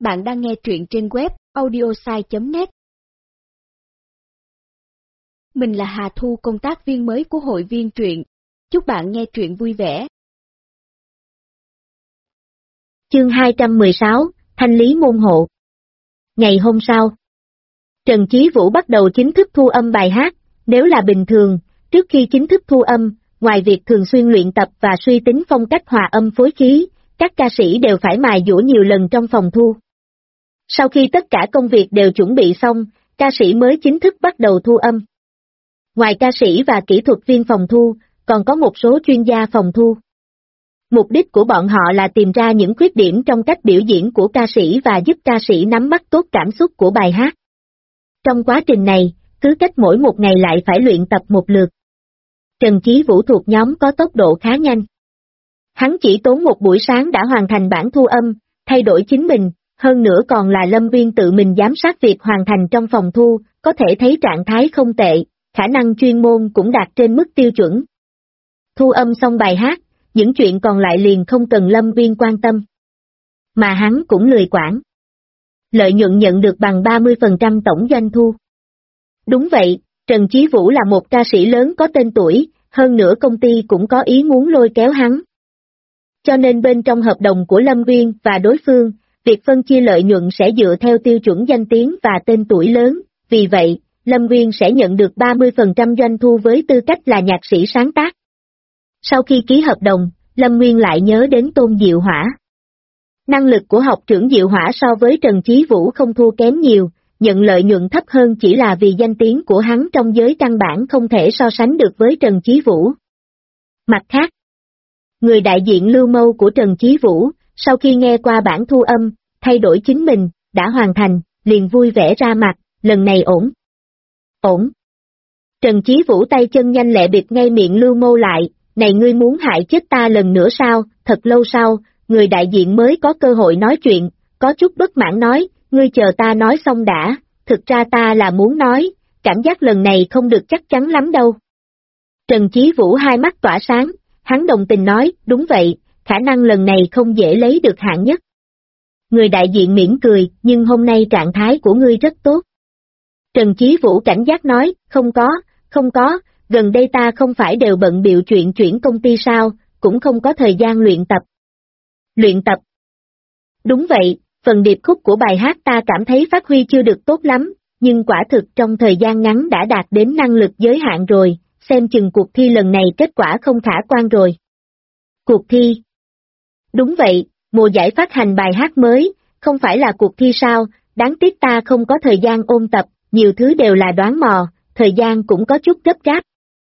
Bạn đang nghe truyện trên web audiosai.net. Mình là Hà Thu, công tác viên mới của hội viên truyện. Chúc bạn nghe truyện vui vẻ. Chương 216, Thanh lý môn hộ. Ngày hôm sau, Trần Chí Vũ bắt đầu chính thức thu âm bài hát. Nếu là bình thường, trước khi chính thức thu âm, ngoài việc thường xuyên luyện tập và suy tính phong cách hòa âm phối khí, các ca sĩ đều phải mài dũa nhiều lần trong phòng thu. Sau khi tất cả công việc đều chuẩn bị xong, ca sĩ mới chính thức bắt đầu thu âm. Ngoài ca sĩ và kỹ thuật viên phòng thu, còn có một số chuyên gia phòng thu. Mục đích của bọn họ là tìm ra những khuyết điểm trong cách biểu diễn của ca sĩ và giúp ca sĩ nắm bắt tốt cảm xúc của bài hát. Trong quá trình này, cứ cách mỗi một ngày lại phải luyện tập một lượt. Trần Chí Vũ thuộc nhóm có tốc độ khá nhanh. Hắn chỉ tốn một buổi sáng đã hoàn thành bản thu âm, thay đổi chính mình, hơn nữa còn là Lâm Uyên tự mình giám sát việc hoàn thành trong phòng thu, có thể thấy trạng thái không tệ, khả năng chuyên môn cũng đạt trên mức tiêu chuẩn. Thu âm xong bài hát, những chuyện còn lại liền không cần Lâm Uyên quan tâm. Mà hắn cũng lười quản. Lợi nhuận nhận được bằng 30% tổng doanh thu. Đúng vậy, Trần Chí Vũ là một ca sĩ lớn có tên tuổi, hơn nữa công ty cũng có ý muốn lôi kéo hắn. Cho nên bên trong hợp đồng của Lâm Uyên và đối phương, việc phân chia lợi nhuận sẽ dựa theo tiêu chuẩn danh tiếng và tên tuổi lớn, vì vậy, Lâm Uyên sẽ nhận được 30% doanh thu với tư cách là nhạc sĩ sáng tác. Sau khi ký hợp đồng, Lâm Uyên lại nhớ đến Tôn Diệu Hỏa. Năng lực của học trưởng Diệu Hỏa so với Trần Chí Vũ không thua kém nhiều, nhận lợi nhuận thấp hơn chỉ là vì danh tiếng của hắn trong giới căn bản không thể so sánh được với Trần Chí Vũ. Mặt khác, người đại diện Lưu Mâu của Trần Chí Vũ, sau khi nghe qua bản thu âm, thay đổi chính mình, đã hoàn thành, liền vui vẻ ra mặt, lần này ổn. Ổn. Trần Chí Vũ tay chân nhanh lẹ bịt ngay miệng Lưu Mâu lại, này ngươi muốn hại chết ta lần nữa sao? Thật lâu sau, người đại diện mới có cơ hội nói chuyện, có chút bất mãn nói, ngươi chờ ta nói xong đã, thực ra ta là muốn nói, cảm giác lần này không được chắc chắn lắm đâu. Trần Chí Vũ hai mắt tỏa sáng, hắn đồng tình nói, đúng vậy, khả năng lần này không dễ lấy được hạng nhất. Người đại diện mỉm cười, nhưng hôm nay trạng thái của ngươi rất tốt. Trần Chí Vũ cảnh giác nói, không có, gần đây ta không phải đều bận bịu chuyện chuyển công ty sao, cũng không có thời gian luyện tập. Luyện tập? Đúng vậy, phần điệp khúc của bài hát ta cảm thấy phát huy chưa được tốt lắm, nhưng quả thực trong thời gian ngắn đã đạt đến năng lực giới hạn rồi, xem chừng cuộc thi lần này kết quả không khả quan rồi. Cuộc thi? Đúng vậy, mùa giải phát hành bài hát mới, không phải là cuộc thi sao, đáng tiếc ta không có thời gian ôn tập, nhiều thứ đều là đoán mò, thời gian cũng có chút gấp gáp.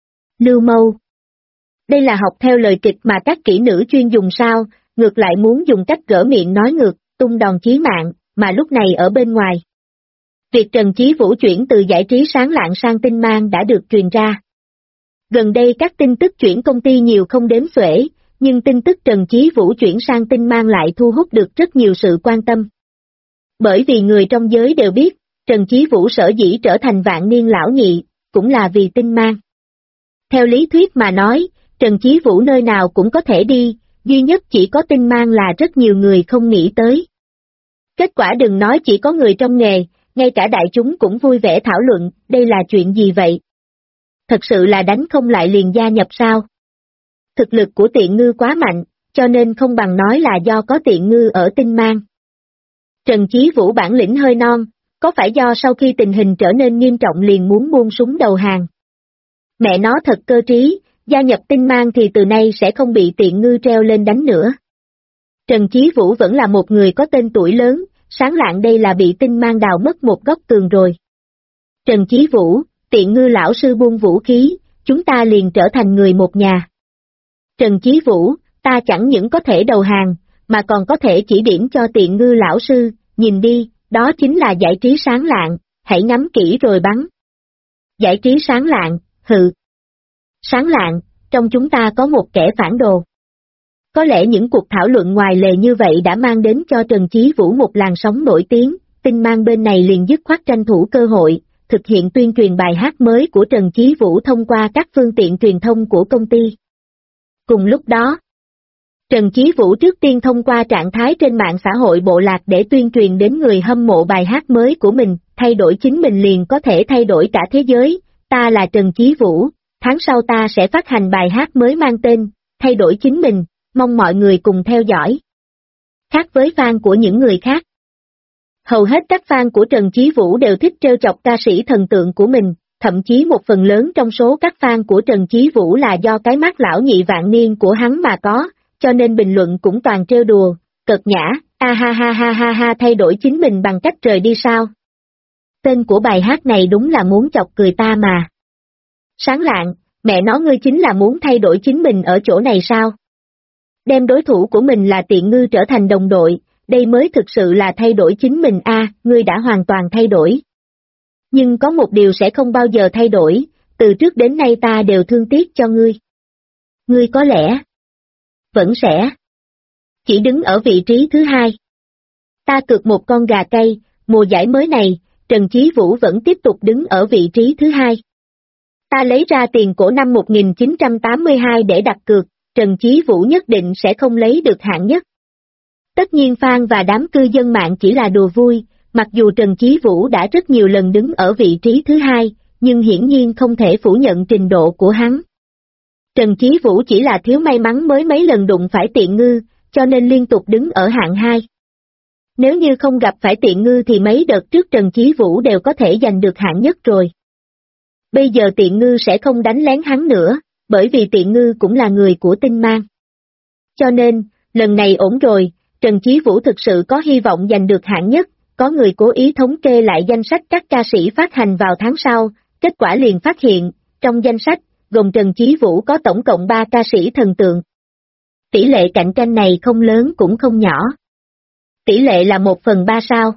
Lưu Mâu. Đây là học theo lời kịch mà các kỹ nữ chuyên dùng sao, ngược lại muốn dùng cách gỡ miệng nói ngược, tung đòn chí mạng, mà lúc này ở bên ngoài. Việc Trần Chí Vũ chuyển từ giải trí sáng lạng sang Tinh Mang đã được truyền ra. Gần đây các tin tức chuyển công ty nhiều không đếm xuể, nhưng tin tức Trần Chí Vũ chuyển sang Tinh Mang lại thu hút được rất nhiều sự quan tâm. Bởi vì người trong giới đều biết, Trần Chí Vũ sở dĩ trở thành vạn niên lão nhị, cũng là vì Tinh Mang. Theo lý thuyết mà nói, Trần Chí Vũ nơi nào cũng có thể đi, duy nhất chỉ có Tinh Mang là rất nhiều người không nghĩ tới. Kết quả đừng nói chỉ có người trong nghề, ngay cả đại chúng cũng vui vẻ thảo luận, đây là chuyện gì vậy? Thật sự là đánh không lại liền gia nhập sao? Thực lực của Tiện Ngư quá mạnh, cho nên không bằng nói là do có Tiện Ngư ở Tinh Mang. Trần Chí Vũ bản lĩnh hơi non, có phải do sau khi tình hình trở nên nghiêm trọng liền muốn buông súng đầu hàng? Mẹ nó thật cơ trí, gia nhập Tinh Mang thì từ nay sẽ không bị Tiện Ngư treo lên đánh nữa. Trần Chí Vũ vẫn là một người có tên tuổi lớn, sáng lạng đây là bị Tinh Mang đào mất một góc tường rồi. Trần Chí Vũ, Tiện Ngư lão sư buông vũ khí, chúng ta liền trở thành người một nhà. Trần Chí Vũ, ta chẳng những có thể đầu hàng, mà còn có thể chỉ điểm cho Tiện Ngư lão sư, nhìn đi, đó chính là giải trí sáng lạng, hãy ngắm kỹ rồi bắn. Giải trí sáng lạng, hừ. Sáng lạng, trong chúng ta có một kẻ phản đồ. Có lẽ những cuộc thảo luận ngoài lề như vậy đã mang đến cho Trần Chí Vũ một làn sóng nổi tiếng, Tinh Mang bên này liền dứt khoát tranh thủ cơ hội, thực hiện tuyên truyền bài hát mới của Trần Chí Vũ thông qua các phương tiện truyền thông của công ty. Cùng lúc đó, Trần Chí Vũ trước tiên thông qua trạng thái trên mạng xã hội bộ lạc để tuyên truyền đến người hâm mộ bài hát mới của mình, thay đổi chính mình liền có thể thay đổi cả thế giới, ta là Trần Chí Vũ, tháng sau ta sẽ phát hành bài hát mới mang tên, thay đổi chính mình, mong mọi người cùng theo dõi. Khác với fan của những người khác, hầu hết các fan của Trần Chí Vũ đều thích trêu chọc ca sĩ thần tượng của mình, thậm chí một phần lớn trong số các fan của Trần Chí Vũ là do cái mắt lão nhị vạn niên của hắn mà có, cho nên bình luận cũng toàn trêu đùa, cợt nhã, ha thay đổi chính mình bằng cách rời đi sao. Tên của bài hát này đúng là muốn chọc cười ta mà. Sáng Lạng, mẹ nó ngươi chính là muốn thay đổi chính mình ở chỗ này sao? Đem đối thủ của mình là tiện ngư trở thành đồng đội, đây mới thực sự là thay đổi chính mình ngươi đã hoàn toàn thay đổi. Nhưng có một điều sẽ không bao giờ thay đổi, từ trước đến nay ta đều thương tiếc cho ngươi. Ngươi có lẽ vẫn sẽ chỉ đứng ở vị trí thứ hai. Ta cược một con gà cây, mùa giải mới này, Trần Chí Vũ vẫn tiếp tục đứng ở vị trí thứ hai. Ta lấy ra tiền cổ năm 1982 để đặt cược, Trần Chí Vũ nhất định sẽ không lấy được hạng nhất. Tất nhiên fan và đám cư dân mạng chỉ là đùa vui, mặc dù Trần Chí Vũ đã rất nhiều lần đứng ở vị trí thứ hai, nhưng hiển nhiên không thể phủ nhận trình độ của hắn. Trần Chí Vũ chỉ là thiếu may mắn mới mấy lần đụng phải tiện ngư, cho nên liên tục đứng ở hạng 2. Nếu như không gặp phải tiện ngư thì mấy đợt trước Trần Chí Vũ đều có thể giành được hạng nhất rồi. Bây giờ tiện ngư sẽ không đánh lén hắn nữa, bởi vì tiện ngư cũng là người của Tinh Mang. Cho nên, lần này ổn rồi, Trần Chí Vũ thực sự có hy vọng giành được hạng nhất, có người cố ý thống kê lại danh sách các ca sĩ phát hành vào tháng sau, kết quả liền phát hiện, trong danh sách, gồm Trần Chí Vũ có tổng cộng 3 ca sĩ thần tượng. Tỷ lệ cạnh tranh này không lớn cũng không nhỏ. Tỷ lệ là 1/3 sao?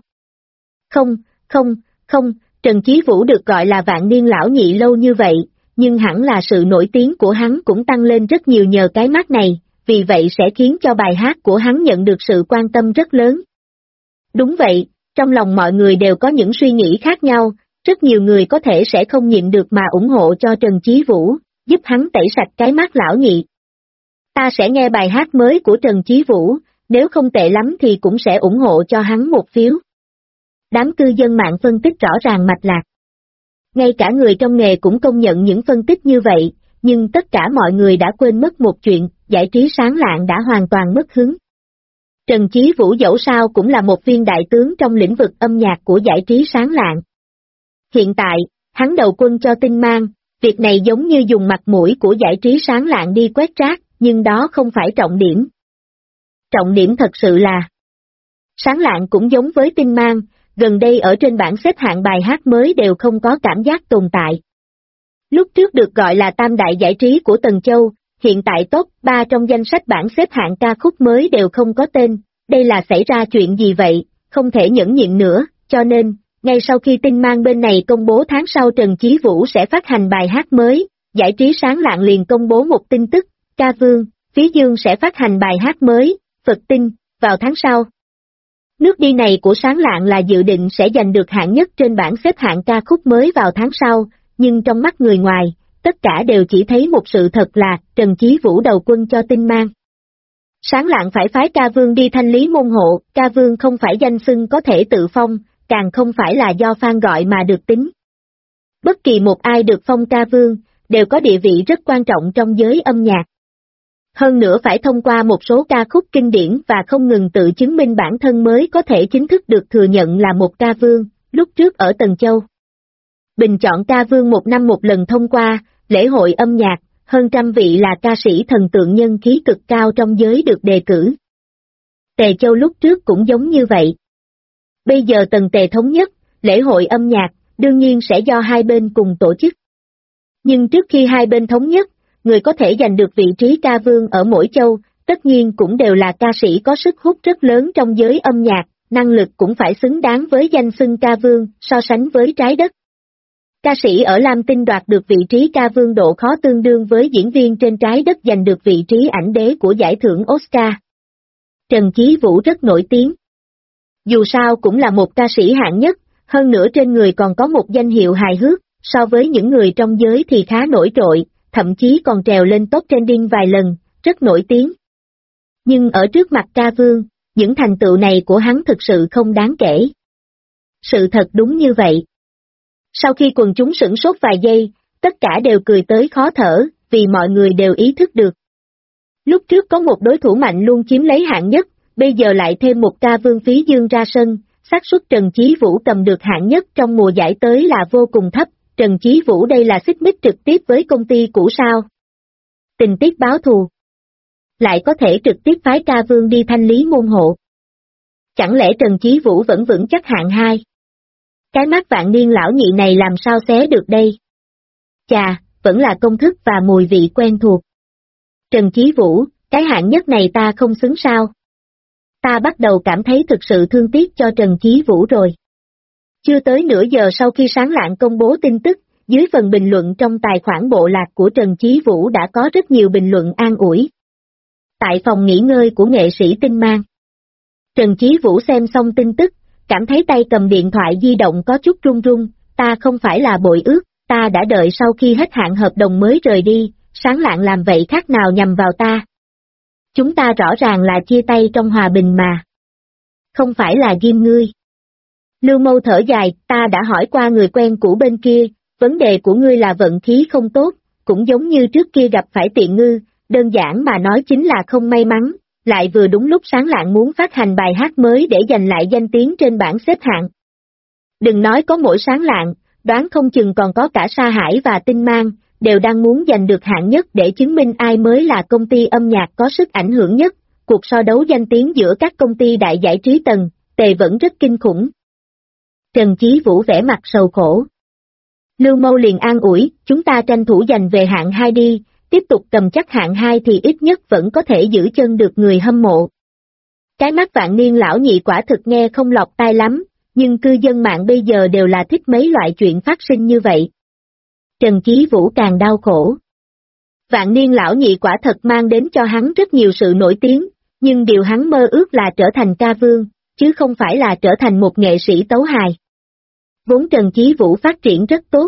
Không, Trần Chí Vũ được gọi là vạn niên lão nhị lâu như vậy, nhưng hẳn là sự nổi tiếng của hắn cũng tăng lên rất nhiều nhờ cái mắt này, vì vậy sẽ khiến cho bài hát của hắn nhận được sự quan tâm rất lớn. Đúng vậy, trong lòng mọi người đều có những suy nghĩ khác nhau, rất nhiều người có thể sẽ không nhịn được mà ủng hộ cho Trần Chí Vũ, giúp hắn tẩy sạch cái mắt lão nhị. Ta sẽ nghe bài hát mới của Trần Chí Vũ, nếu không tệ lắm thì cũng sẽ ủng hộ cho hắn một phiếu. Đám cư dân mạng phân tích rõ ràng mạch lạc. Ngay cả người trong nghề cũng công nhận những phân tích như vậy, nhưng tất cả mọi người đã quên mất một chuyện, giải trí Sáng Lạng đã hoàn toàn mất hứng. Trần Chí Vũ dẫu sao cũng là một viên đại tướng trong lĩnh vực âm nhạc của giải trí Sáng Lạng. Hiện tại, hắn đầu quân cho Tinh Mang, việc này giống như dùng mặt mũi của giải trí Sáng Lạng đi quét rác, nhưng đó không phải trọng điểm. Trọng điểm thật sự là Sáng Lạng cũng giống với Tinh Mang, gần đây ở trên bảng xếp hạng bài hát mới đều không có cảm giác tồn tại. Lúc trước được gọi là tam đại giải trí của Tần Châu, hiện tại top 3 trong danh sách bảng xếp hạng ca khúc mới đều không có tên, đây là xảy ra chuyện gì vậy, không thể nhẫn nhịn nữa, cho nên, ngay sau khi Tinh Mang bên này công bố tháng sau Trần Chí Vũ sẽ phát hành bài hát mới, giải trí Sáng Lạng liền công bố một tin tức, Ca Vương, Phía Dương sẽ phát hành bài hát mới, Phật Tinh, vào tháng sau. Nước đi này của Sáng Lạng là dự định sẽ giành được hạng nhất trên bảng xếp hạng ca khúc mới vào tháng sau, nhưng trong mắt người ngoài, tất cả đều chỉ thấy một sự thật là Trần Chí Vũ đầu quân cho Tinh Mang. Sáng Lạng phải phái Ca Vương đi thanh lý môn hộ, Ca Vương không phải danh xưng có thể tự phong, càng không phải là do fan gọi mà được tính. Bất kỳ một ai được phong Ca Vương, đều có địa vị rất quan trọng trong giới âm nhạc. Hơn nữa phải thông qua một số ca khúc kinh điển và không ngừng tự chứng minh bản thân mới có thể chính thức được thừa nhận là một ca vương, lúc trước ở Tần Châu. Bình chọn ca vương một năm một lần thông qua, lễ hội âm nhạc, hơn trăm vị là ca sĩ thần tượng nhân khí cực cao trong giới được đề cử. Tề Châu lúc trước cũng giống như vậy. Bây giờ Tần Tề thống nhất, lễ hội âm nhạc, đương nhiên sẽ do hai bên cùng tổ chức. Nhưng trước khi hai bên thống nhất, người có thể giành được vị trí ca vương ở mỗi châu, tất nhiên cũng đều là ca sĩ có sức hút rất lớn trong giới âm nhạc, năng lực cũng phải xứng đáng với danh xưng ca vương, so sánh với trái đất. Ca sĩ ở Lam Tinh đoạt được vị trí ca vương độ khó tương đương với diễn viên trên trái đất giành được vị trí ảnh đế của giải thưởng Oscar. Trần Chí Vũ rất nổi tiếng. Dù sao cũng là một ca sĩ hạng nhất, hơn nữa trên người còn có một danh hiệu hài hước, so với những người trong giới thì khá nổi trội, thậm chí còn trèo lên top trending vài lần, rất nổi tiếng. Nhưng ở trước mặt ca vương, những thành tựu này của hắn thực sự không đáng kể. Sự thật đúng như vậy. Sau khi quần chúng sửng sốt vài giây, tất cả đều cười tới khó thở, vì mọi người đều ý thức được. Lúc trước có một đối thủ mạnh luôn chiếm lấy hạng nhất, bây giờ lại thêm một ca vương Phí Dương ra sân, xác suất Trần Chí Vũ cầm được hạng nhất trong mùa giải tới là vô cùng thấp. Trần Chí Vũ đây là xích mích trực tiếp với công ty cũ sao? Tình tiết báo thù. Lại có thể trực tiếp phái ca vương đi thanh lý môn hộ. Chẳng lẽ Trần Chí Vũ vẫn vững chắc hạng 2? Cái mắt vạn niên lão nhị này làm sao xé được đây? Chà, vẫn là công thức và mùi vị quen thuộc. Trần Chí Vũ, cái hạng nhất này ta không xứng sao? Ta bắt đầu cảm thấy thực sự thương tiếc cho Trần Chí Vũ rồi. Chưa tới nửa giờ sau khi Sáng Lạng công bố tin tức, dưới phần bình luận trong tài khoản bộ lạc của Trần Chí Vũ đã có rất nhiều bình luận an ủi. Tại phòng nghỉ ngơi của nghệ sĩ Tinh Mang, Trần Chí Vũ xem xong tin tức, cảm thấy tay cầm điện thoại di động có chút run run, ta không phải là bội ước, ta đã đợi sau khi hết hạn hợp đồng mới rời đi, Sáng Lạng làm vậy khác nào nhằm vào ta. Chúng ta rõ ràng là chia tay trong hòa bình mà. Không phải là ghim ngươi. Lưu Mâu thở dài, ta đã hỏi qua người quen cũ bên kia, vấn đề của ngươi là vận khí không tốt, cũng giống như trước kia gặp phải Tiện Ngư, đơn giản mà nói chính là không may mắn, lại vừa đúng lúc Sáng Lạng muốn phát hành bài hát mới để giành lại danh tiếng trên bảng xếp hạng. Đừng nói có mỗi Sáng Lạng, đoán không chừng còn có cả Sa Hải và Tinh Mang, đều đang muốn giành được hạng nhất để chứng minh ai mới là công ty âm nhạc có sức ảnh hưởng nhất. Cuộc so đấu danh tiếng giữa các công ty đại giải trí tầng, tề vẫn rất kinh khủng. Trần Chí Vũ vẻ mặt sầu khổ. Lưu Mâu liền an ủi, chúng ta tranh thủ giành về hạng 2 đi, tiếp tục cầm chắc hạng 2 thì ít nhất vẫn có thể giữ chân được người hâm mộ. Cái mắt vạn niên lão nhị quả thực nghe không lọt tai lắm, nhưng cư dân mạng bây giờ đều là thích mấy loại chuyện phát sinh như vậy. Trần Chí Vũ càng đau khổ. Vạn niên lão nhị quả thật mang đến cho hắn rất nhiều sự nổi tiếng, nhưng điều hắn mơ ước là trở thành ca vương, chứ không phải là trở thành một nghệ sĩ tấu hài. Vốn Trần Chí Vũ phát triển rất tốt.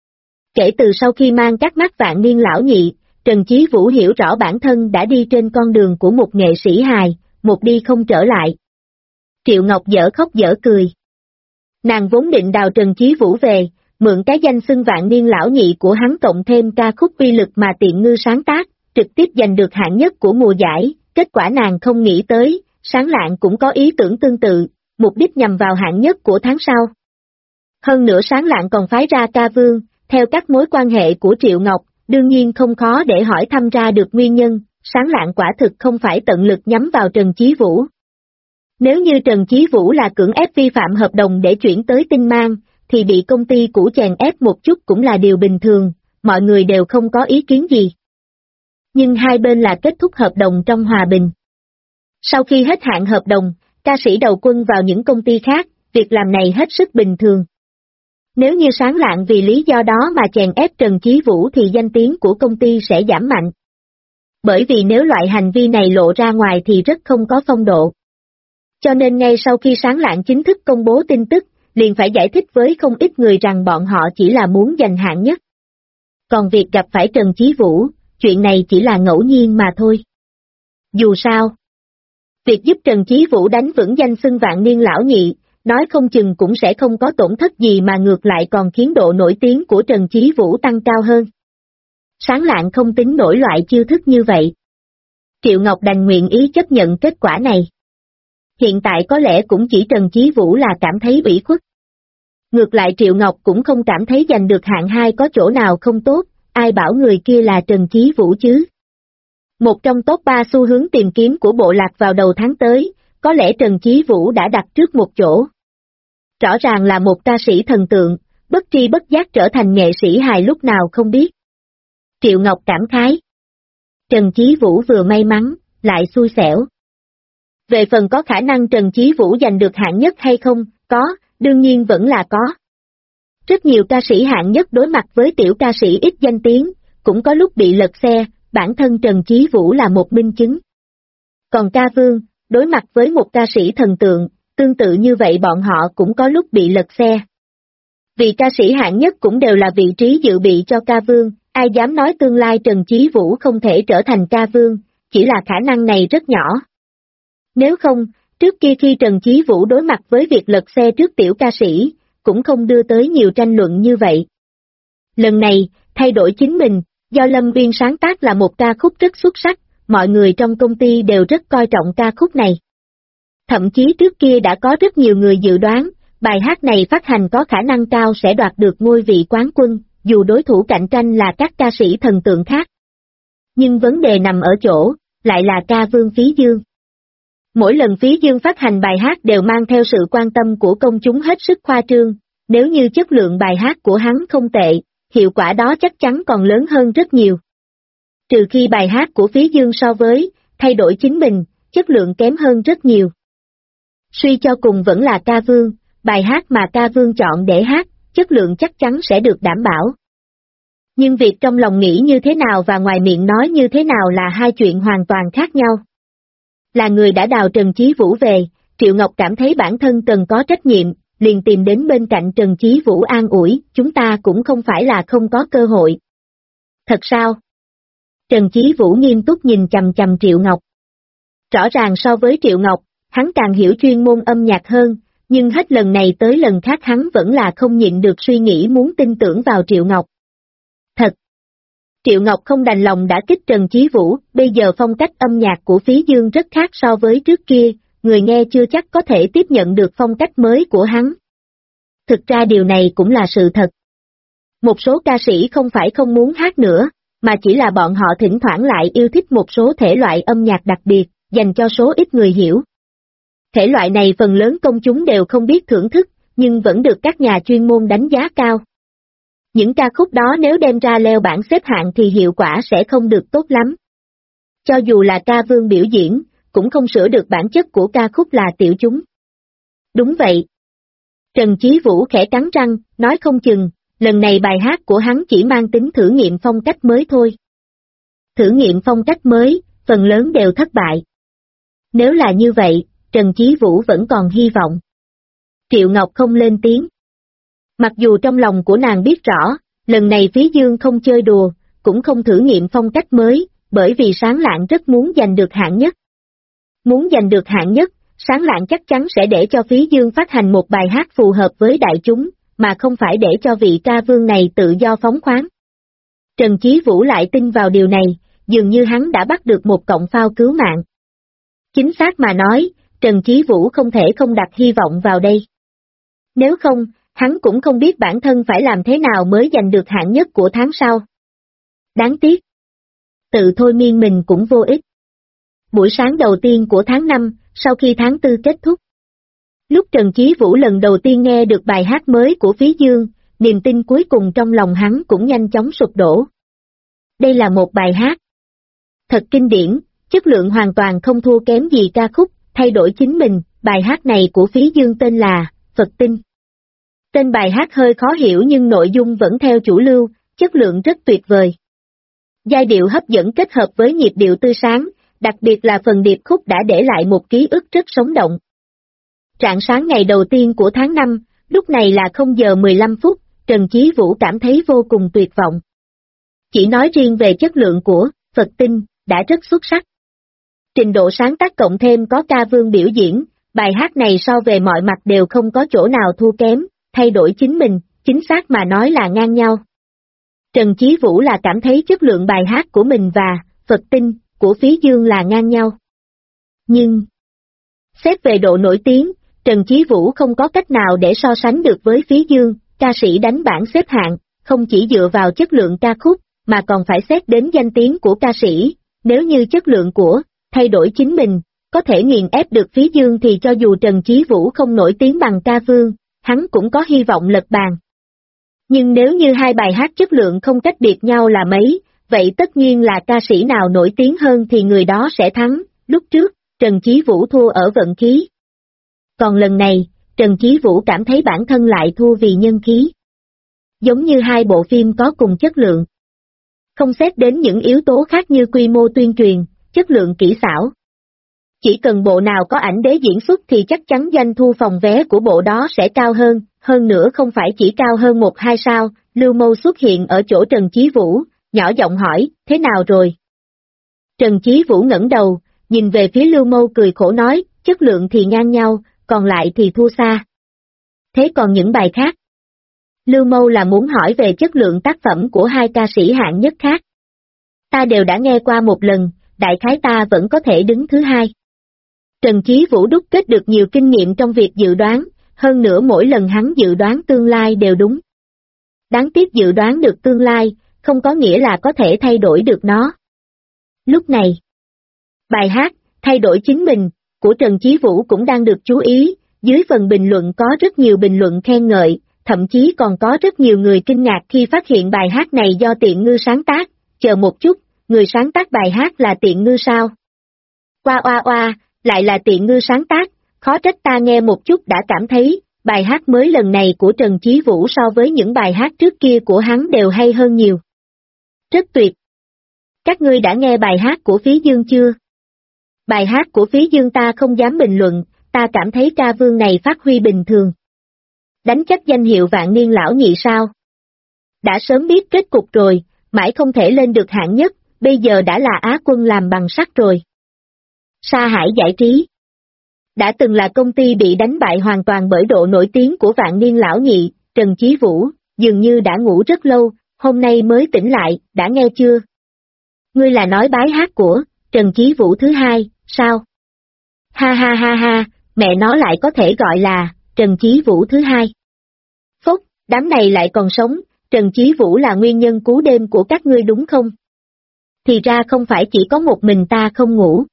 Kể từ sau khi mang các mắt vạn niên lão nhị, Trần Chí Vũ hiểu rõ bản thân đã đi trên con đường của một nghệ sĩ hài, một đi không trở lại. Triệu Ngọc dở khóc dở cười. Nàng vốn định đào Trần Chí Vũ về, mượn cái danh xưng vạn niên lão nhị của hắn cộng thêm ca khúc uy lực mà Tiện Ngư sáng tác, trực tiếp giành được hạng nhất của mùa giải, kết quả nàng không nghĩ tới, Sáng Lạng cũng có ý tưởng tương tự, mục đích nhằm vào hạng nhất của tháng sau. Hơn nữa Sáng Lạng còn phái ra ca vương, theo các mối quan hệ của Triệu Ngọc, đương nhiên không khó để hỏi thăm ra được nguyên nhân, Sáng Lạng quả thực không phải tận lực nhắm vào Trần Chí Vũ. Nếu như Trần Chí Vũ là cưỡng ép vi phạm hợp đồng để chuyển tới Tinh Mang, thì bị công ty cũ chèn ép một chút cũng là điều bình thường, mọi người đều không có ý kiến gì. Nhưng hai bên là kết thúc hợp đồng trong hòa bình. Sau khi hết hạn hợp đồng, ca sĩ đầu quân vào những công ty khác, việc làm này hết sức bình thường. Nếu như Sáng Lạng vì lý do đó mà chèn ép Trần Chí Vũ thì danh tiếng của công ty sẽ giảm mạnh. Bởi vì nếu loại hành vi này lộ ra ngoài thì rất không có phong độ. Cho nên ngay sau khi Sáng Lạng chính thức công bố tin tức, liền phải giải thích với không ít người rằng bọn họ chỉ là muốn giành hạng nhất. Còn việc gặp phải Trần Chí Vũ, chuyện này chỉ là ngẫu nhiên mà thôi. Dù sao, việc giúp Trần Chí Vũ đánh vững danh xưng vạn niên lão nhị, nói không chừng cũng sẽ không có tổn thất gì mà ngược lại còn khiến độ nổi tiếng của Trần Chí Vũ tăng cao hơn. Sáng Lạng không tính nổi loại chiêu thức như vậy. Triệu Ngọc đành nguyện ý chấp nhận kết quả này. Hiện tại có lẽ cũng chỉ Trần Chí Vũ là cảm thấy ủy khuất. Ngược lại Triệu Ngọc cũng không cảm thấy giành được hạng 2 có chỗ nào không tốt, ai bảo người kia là Trần Chí Vũ chứ. Một trong top 3 xu hướng tìm kiếm của bộ lạc vào đầu tháng tới, có lẽ Trần Chí Vũ đã đặt trước một chỗ. Rõ ràng là một ca sĩ thần tượng, bất tri bất giác trở thành nghệ sĩ hài lúc nào không biết. Triệu Ngọc cảm khái. Trần Chí Vũ vừa may mắn, lại xui xẻo. Về phần có khả năng Trần Chí Vũ giành được hạng nhất hay không, có, đương nhiên vẫn là có. Rất nhiều ca sĩ hạng nhất đối mặt với tiểu ca sĩ ít danh tiếng, cũng có lúc bị lật xe, bản thân Trần Chí Vũ là một minh chứng. Còn ca vương, đối mặt với một ca sĩ thần tượng, tương tự như vậy bọn họ cũng có lúc bị lật xe. Vì ca sĩ hạng nhất cũng đều là vị trí dự bị cho ca vương, ai dám nói tương lai Trần Chí Vũ không thể trở thành ca vương, chỉ là khả năng này rất nhỏ. Nếu không, trước kia khi Trần Chí Vũ đối mặt với việc lật xe trước tiểu ca sĩ, cũng không đưa tới nhiều tranh luận như vậy. Lần này, thay đổi chính mình, do Lâm Uyên sáng tác là một ca khúc rất xuất sắc, mọi người trong công ty đều rất coi trọng ca khúc này. Thậm chí trước kia đã có rất nhiều người dự đoán, bài hát này phát hành có khả năng cao sẽ đoạt được ngôi vị quán quân, dù đối thủ cạnh tranh là các ca sĩ thần tượng khác. Nhưng vấn đề nằm ở chỗ, lại là ca vương Phí Dương. Mỗi lần Phí Dương phát hành bài hát đều mang theo sự quan tâm của công chúng hết sức khoa trương, nếu như chất lượng bài hát của hắn không tệ, hiệu quả đó chắc chắn còn lớn hơn rất nhiều. Trừ khi bài hát của Phí Dương so với thay đổi chính mình, chất lượng kém hơn rất nhiều. Suy cho cùng vẫn là ca vương, bài hát mà ca vương chọn để hát, chất lượng chắc chắn sẽ được đảm bảo. Nhưng việc trong lòng nghĩ như thế nào và ngoài miệng nói như thế nào là hai chuyện hoàn toàn khác nhau. Là người đã đào Trần Chí Vũ về, Triệu Ngọc cảm thấy bản thân cần có trách nhiệm, liền tìm đến bên cạnh Trần Chí Vũ an ủi, chúng ta cũng không phải là không có cơ hội. Thật sao? Trần Chí Vũ nghiêm túc nhìn chằm chằm Triệu Ngọc. Rõ ràng so với Triệu Ngọc, hắn càng hiểu chuyên môn âm nhạc hơn, nhưng hết lần này tới lần khác hắn vẫn là không nhịn được suy nghĩ muốn tin tưởng vào Triệu Ngọc. Thật! Triệu Ngọc không đành lòng đã kích Trần Chí Vũ, bây giờ phong cách âm nhạc của Phí Dương rất khác so với trước kia, người nghe chưa chắc có thể tiếp nhận được phong cách mới của hắn. Thực ra điều này cũng là sự thật. Một số ca sĩ không phải không muốn hát nữa, mà chỉ là bọn họ thỉnh thoảng lại yêu thích một số thể loại âm nhạc đặc biệt, dành cho số ít người hiểu. Thể loại này phần lớn công chúng đều không biết thưởng thức, nhưng vẫn được các nhà chuyên môn đánh giá cao. Những ca khúc đó nếu đem ra leo bảng xếp hạng thì hiệu quả sẽ không được tốt lắm. Cho dù là ca vương biểu diễn, cũng không sửa được bản chất của ca khúc là tiểu chúng. Đúng vậy. Trần Chí Vũ khẽ cắn răng, nói không chừng, lần này bài hát của hắn chỉ mang tính thử nghiệm phong cách mới thôi. Thử nghiệm phong cách mới, phần lớn đều thất bại. Nếu là như vậy, Trần Chí Vũ vẫn còn hy vọng. Triệu Ngọc không lên tiếng. Mặc dù trong lòng của nàng biết rõ, lần này Phí Dương không chơi đùa, cũng không thử nghiệm phong cách mới, bởi vì Sáng Lạng rất muốn giành được hạng nhất. Muốn giành được hạng nhất, Sáng Lạng chắc chắn sẽ để cho Phí Dương phát hành một bài hát phù hợp với đại chúng, mà không phải để cho vị ca vương này tự do phóng khoáng. Trần Chí Vũ lại tin vào điều này, dường như hắn đã bắt được một cọng phao cứu mạng. Chính xác mà nói, Trần Chí Vũ không thể không đặt hy vọng vào đây. Nếu không, hắn cũng không biết bản thân phải làm thế nào mới giành được hạng nhất của tháng sau. Đáng tiếc. Tự thôi miên mình cũng vô ích. Buổi sáng đầu tiên của tháng 5, sau khi tháng 4 kết thúc. Lúc Trần Chí Vũ lần đầu tiên nghe được bài hát mới của Phí Dương, niềm tin cuối cùng trong lòng hắn cũng nhanh chóng sụp đổ. Đây là một bài hát thật kinh điển, chất lượng hoàn toàn không thua kém gì ca khúc Thay đổi chính mình, bài hát này của Phí Dương tên là Phật Tinh. Tên bài hát hơi khó hiểu nhưng nội dung vẫn theo chủ lưu, chất lượng rất tuyệt vời. Giai điệu hấp dẫn kết hợp với nhịp điệu tươi sáng, đặc biệt là phần điệp khúc đã để lại một ký ức rất sống động. Rạng sáng ngày đầu tiên của tháng 5, lúc này là 0 giờ 15 phút, Trần Chí Vũ cảm thấy vô cùng tuyệt vọng. Chỉ nói riêng về chất lượng của Phật Tinh, đã rất xuất sắc. Trình độ sáng tác cộng thêm có ca vương biểu diễn, bài hát này so về mọi mặt đều không có chỗ nào thua kém, thay đổi chính mình, chính xác mà nói là ngang nhau. Trần Chí Vũ là cảm thấy chất lượng bài hát của mình và Phật Tinh của Phí Dương là ngang nhau. Nhưng, xét về độ nổi tiếng, Trần Chí Vũ không có cách nào để so sánh được với Phí Dương, ca sĩ đánh bảng xếp hạng, không chỉ dựa vào chất lượng ca khúc, mà còn phải xét đến danh tiếng của ca sĩ, nếu như chất lượng của Thay đổi chính mình, có thể nghiền ép được Phí Dương thì cho dù Trần Chí Vũ không nổi tiếng bằng ca vương, hắn cũng có hy vọng lật bàn. Nhưng nếu như hai bài hát chất lượng không cách biệt nhau là mấy, vậy tất nhiên là ca sĩ nào nổi tiếng hơn thì người đó sẽ thắng, lúc trước, Trần Chí Vũ thua ở vận khí. Còn lần này, Trần Chí Vũ cảm thấy bản thân lại thua vì nhân khí. Giống như hai bộ phim có cùng chất lượng. Không xét đến những yếu tố khác như quy mô tuyên truyền, chất lượng kỹ xảo. Chỉ cần bộ nào có ảnh đế diễn xuất thì chắc chắn doanh thu phòng vé của bộ đó sẽ cao hơn nữa không phải chỉ cao hơn 1-2 sao, Lưu Mâu xuất hiện ở chỗ Trần Chí Vũ, nhỏ giọng hỏi, thế nào rồi? Trần Chí Vũ ngẩng đầu, nhìn về phía Lưu Mâu cười khổ nói, chất lượng thì ngang nhau, còn lại thì thua xa. Thế còn những bài khác? Lưu Mâu là muốn hỏi về chất lượng tác phẩm của hai ca sĩ hạng nhất khác. Ta đều đã nghe qua một lần, đại khái ta vẫn có thể đứng thứ hai. Trần Chí Vũ đúc kết được nhiều kinh nghiệm trong việc dự đoán, hơn nữa mỗi lần hắn dự đoán tương lai đều đúng. Đáng tiếc dự đoán được tương lai, không có nghĩa là có thể thay đổi được nó. Lúc này, bài hát, Thay đổi chính mình, của Trần Chí Vũ cũng đang được chú ý, dưới phần bình luận có rất nhiều bình luận khen ngợi, thậm chí còn có rất nhiều người kinh ngạc khi phát hiện bài hát này do Tiện Ngư sáng tác, chờ một chút, người sáng tác bài hát là Tiện Ngư sao? Oa, lại là Tiện Ngư sáng tác, khó trách ta nghe một chút đã cảm thấy, bài hát mới lần này của Trần Chí Vũ so với những bài hát trước kia của hắn đều hay hơn nhiều. Rất tuyệt. Các ngươi đã nghe bài hát của Phí Dương chưa? Bài hát của Phí Dương ta không dám bình luận, ta cảm thấy ca vương này phát huy bình thường. Đánh chắc danh hiệu vạn niên lão nhị sao? Đã sớm biết kết cục rồi, mãi không thể lên được hạng nhất, bây giờ đã là Á quân làm bằng sắt rồi. Sa Hải giải trí. Đã từng là công ty bị đánh bại hoàn toàn bởi độ nổi tiếng của vạn niên lão nhị, Trần Chí Vũ, dường như đã ngủ rất lâu, hôm nay mới tỉnh lại, đã nghe chưa? Ngươi là nói bài hát của Trần Chí Vũ thứ hai, sao? Ha, mẹ nó lại có thể gọi là Trần Chí Vũ thứ hai. Phúc, đám này lại còn sống, Trần Chí Vũ là nguyên nhân cú đêm của các ngươi đúng không? Thì ra không phải chỉ có một mình ta không ngủ.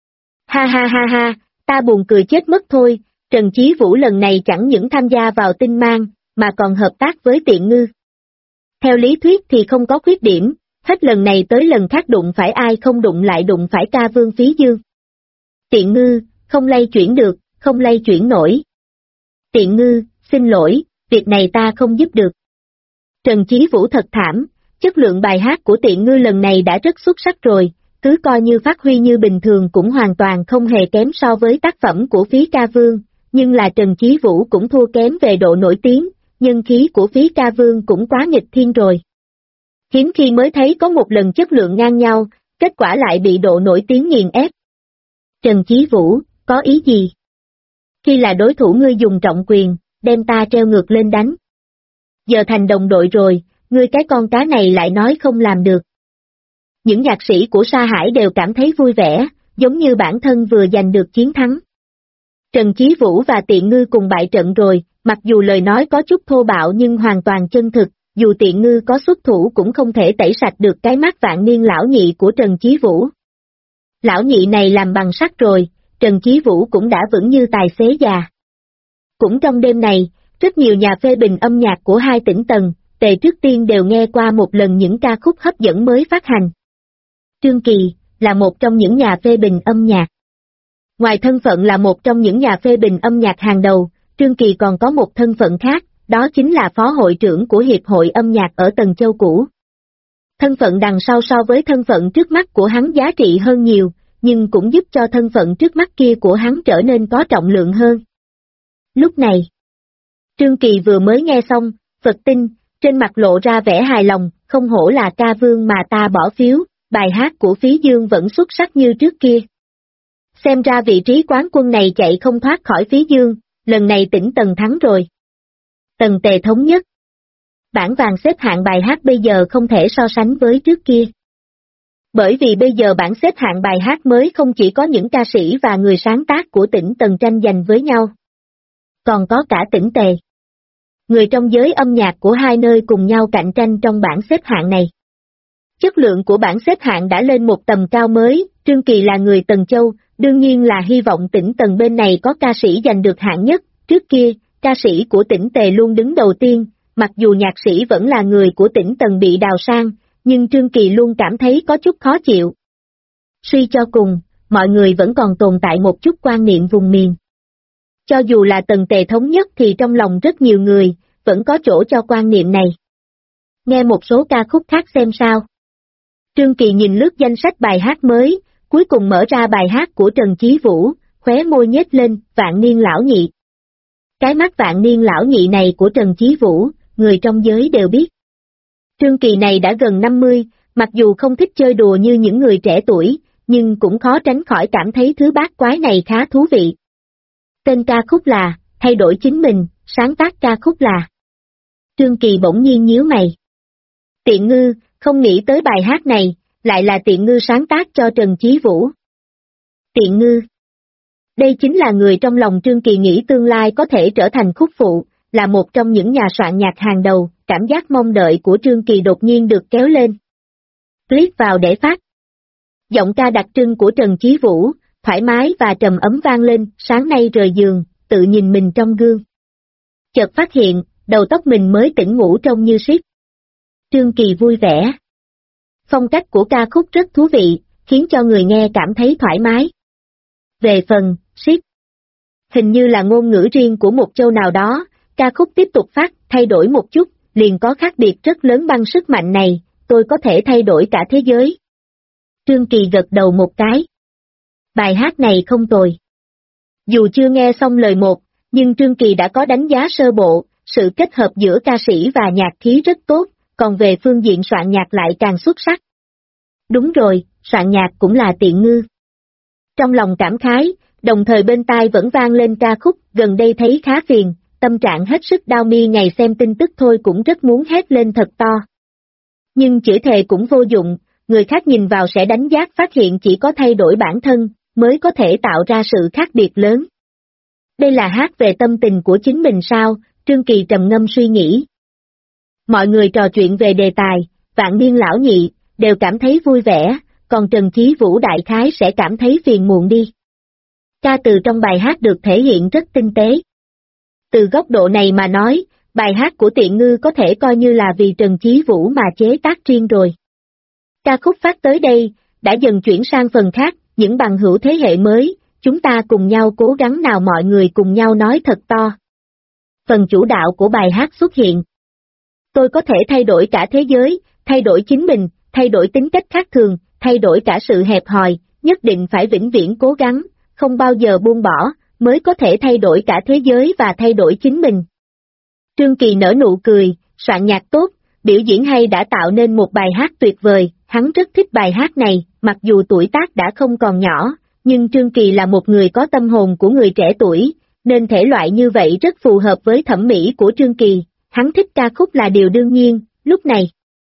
Ha, ta buồn cười chết mất thôi, Trần Chí Vũ lần này chẳng những tham gia vào Tinh Mang, mà còn hợp tác với Tiện Ngư. Theo lý thuyết thì không có khuyết điểm, hết lần này tới lần khác đụng phải ai không đụng lại đụng phải ca vương Phí Dương. Tiện Ngư, không lay chuyển được, không lay chuyển nổi. Tiện Ngư, xin lỗi, việc này ta không giúp được. Trần Chí Vũ thật thảm, chất lượng bài hát của Tiện Ngư lần này đã rất xuất sắc rồi, cứ coi như phát huy như bình thường cũng hoàn toàn không hề kém so với tác phẩm của Phí ca vương, nhưng là Trần Chí Vũ cũng thua kém về độ nổi tiếng, nhân khí của Phí ca vương cũng quá nghịch thiên rồi. Hiếm khi mới thấy có một lần chất lượng ngang nhau, kết quả lại bị độ nổi tiếng nghiền ép. Trần Chí Vũ, có ý gì? Khi là đối thủ ngươi dùng trọng quyền, đem ta treo ngược lên đánh. Giờ thành đồng đội rồi, ngươi cái con cá này lại nói không làm được. Những nhạc sĩ của Sa Hải đều cảm thấy vui vẻ, giống như bản thân vừa giành được chiến thắng. Trần Chí Vũ và Tiện Ngư cùng bại trận rồi, mặc dù lời nói có chút thô bạo nhưng hoàn toàn chân thực, dù Tiện Ngư có xuất thủ cũng không thể tẩy sạch được cái mắt vạn niên lão nhị của Trần Chí Vũ. Lão nhị này làm bằng sắt rồi, Trần Chí Vũ cũng đã vững như tài xế già. Cũng trong đêm này, rất nhiều nhà phê bình âm nhạc của hai tỉnh tầng, Tề trước tiên đều nghe qua một lần những ca khúc hấp dẫn mới phát hành. Trương Kỳ, là một trong những nhà phê bình âm nhạc. Ngoài thân phận là một trong những nhà phê bình âm nhạc hàng đầu, Trương Kỳ còn có một thân phận khác, đó chính là phó hội trưởng của Hiệp hội âm nhạc ở Tần Châu cũ. Thân phận đằng sau so với thân phận trước mắt của hắn giá trị hơn nhiều, nhưng cũng giúp cho thân phận trước mắt kia của hắn trở nên có trọng lượng hơn. Lúc này, Trương Kỳ vừa mới nghe xong, Phật Tinh, trên mặt lộ ra vẻ hài lòng, không hổ là ca vương mà ta bỏ phiếu, bài hát của Phí Dương vẫn xuất sắc như trước kia. Xem ra vị trí quán quân này chạy không thoát khỏi Phí Dương, lần này tỉnh Tần thắng rồi. Tần Tề thống nhất. Bảng vàng xếp hạng bài hát bây giờ không thể so sánh với trước kia. Bởi vì bây giờ bảng xếp hạng bài hát mới không chỉ có những ca sĩ và người sáng tác của tỉnh Tần tranh giành với nhau. Còn có cả tỉnh Tề. Người trong giới âm nhạc của hai nơi cùng nhau cạnh tranh trong bảng xếp hạng này. Chất lượng của bảng xếp hạng đã lên một tầm cao mới, Trương Kỳ là người Tần Châu, đương nhiên là hy vọng tỉnh Tần bên này có ca sĩ giành được hạng nhất, trước kia, ca sĩ của tỉnh Tề luôn đứng đầu tiên, mặc dù nhạc sĩ vẫn là người của tỉnh Tần bị đào sang, nhưng Trương Kỳ luôn cảm thấy có chút khó chịu. Suy cho cùng, mọi người vẫn còn tồn tại một chút quan niệm vùng miền. Cho dù là Tần Tề thống nhất thì trong lòng rất nhiều người, vẫn có chỗ cho quan niệm này. Nghe một số ca khúc khác xem sao. Trương Kỳ nhìn lướt danh sách bài hát mới, cuối cùng mở ra bài hát của Trần Chí Vũ, khóe môi nhếch lên, vạn niên lão nhị. Cái mắt vạn niên lão nhị này của Trần Chí Vũ, người trong giới đều biết. Trương Kỳ này đã gần 50, mặc dù không thích chơi đùa như những người trẻ tuổi, nhưng cũng khó tránh khỏi cảm thấy thứ bát quái này khá thú vị. Tên ca khúc là Thay đổi chính mình, sáng tác ca khúc là. Trương Kỳ bỗng nhiên nhíu mày. Tiện Ngư, không nghĩ tới bài hát này, lại là Tiện Ngư sáng tác cho Trần Chí Vũ. Tiện Ngư. Đây chính là người trong lòng Trương Kỳ nghĩ tương lai có thể trở thành khúc phụ, là một trong những nhà soạn nhạc hàng đầu, cảm giác mong đợi của Trương Kỳ đột nhiên được kéo lên. Click vào để phát. Giọng ca đặc trưng của Trần Chí Vũ, thoải mái và trầm ấm vang lên, sáng nay rời giường, tự nhìn mình trong gương. Chợt phát hiện, đầu tóc mình mới tỉnh ngủ trông như sít. Trương Kỳ vui vẻ. Phong cách của ca khúc rất thú vị, khiến cho người nghe cảm thấy thoải mái. Về phần, sít, hình như là ngôn ngữ riêng của một châu nào đó, ca khúc tiếp tục phát, thay đổi một chút, liền có khác biệt rất lớn bằng sức mạnh này, tôi có thể thay đổi cả thế giới. Trương Kỳ gật đầu một cái. Bài hát này không tồi. Dù chưa nghe xong lời một, nhưng Trương Kỳ đã có đánh giá sơ bộ, sự kết hợp giữa ca sĩ và nhạc khí rất tốt, còn về phương diện soạn nhạc lại càng xuất sắc. Đúng rồi, soạn nhạc cũng là Tiện Ngư. Trong lòng cảm khái, đồng thời bên tai vẫn vang lên ca khúc, gần đây thấy khá phiền, tâm trạng hết sức đau mi, ngày xem tin tức thôi cũng rất muốn hét lên thật to. Nhưng chửi thề cũng vô dụng, người khác nhìn vào sẽ đánh giá phát hiện chỉ có thay đổi bản thân, mới có thể tạo ra sự khác biệt lớn. Đây là hát về tâm tình của chính mình sao, Trương Kỳ trầm ngâm suy nghĩ. Mọi người trò chuyện về đề tài, Vạn Niên lão nhị, đều cảm thấy vui vẻ, còn Trần Chí Vũ đại khái sẽ cảm thấy phiền muộn đi. Ca từ trong bài hát được thể hiện rất tinh tế. Từ góc độ này mà nói, bài hát của Tiện Ngư có thể coi như là vì Trần Chí Vũ mà chế tác riêng rồi. Ca khúc phát tới đây, đã dần chuyển sang phần khác, những bằng hữu thế hệ mới, chúng ta cùng nhau cố gắng nào, mọi người cùng nhau nói thật to. Phần chủ đạo của bài hát xuất hiện. Tôi có thể thay đổi cả thế giới, thay đổi chính mình, thay đổi tính cách khác thường, thay đổi cả sự hẹp hòi, nhất định phải vĩnh viễn cố gắng, không bao giờ buông bỏ, mới có thể thay đổi cả thế giới và thay đổi chính mình. Trương Kỳ nở nụ cười, soạn nhạc tốt, biểu diễn hay đã tạo nên một bài hát tuyệt vời, hắn rất thích bài hát này, mặc dù tuổi tác đã không còn nhỏ, nhưng Trương Kỳ là một người có tâm hồn của người trẻ tuổi, nên thể loại như vậy rất phù hợp với thẩm mỹ của Trương Kỳ, hắn thích ca khúc là điều đương nhiên, lúc này.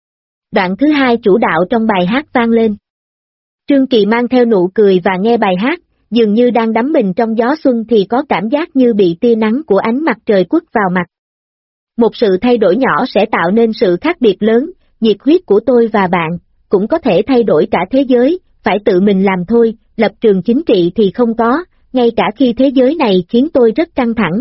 Đoạn thứ hai chủ đạo trong bài hát vang lên. Trương Kỳ mang theo nụ cười và nghe bài hát, dường như đang đắm mình trong gió xuân thì có cảm giác như bị tia nắng của ánh mặt trời quất vào mặt. Một sự thay đổi nhỏ sẽ tạo nên sự khác biệt lớn, nhiệt huyết của tôi và bạn, cũng có thể thay đổi cả thế giới, phải tự mình làm thôi, lập trường chính trị thì không có, ngay cả khi thế giới này khiến tôi rất căng thẳng.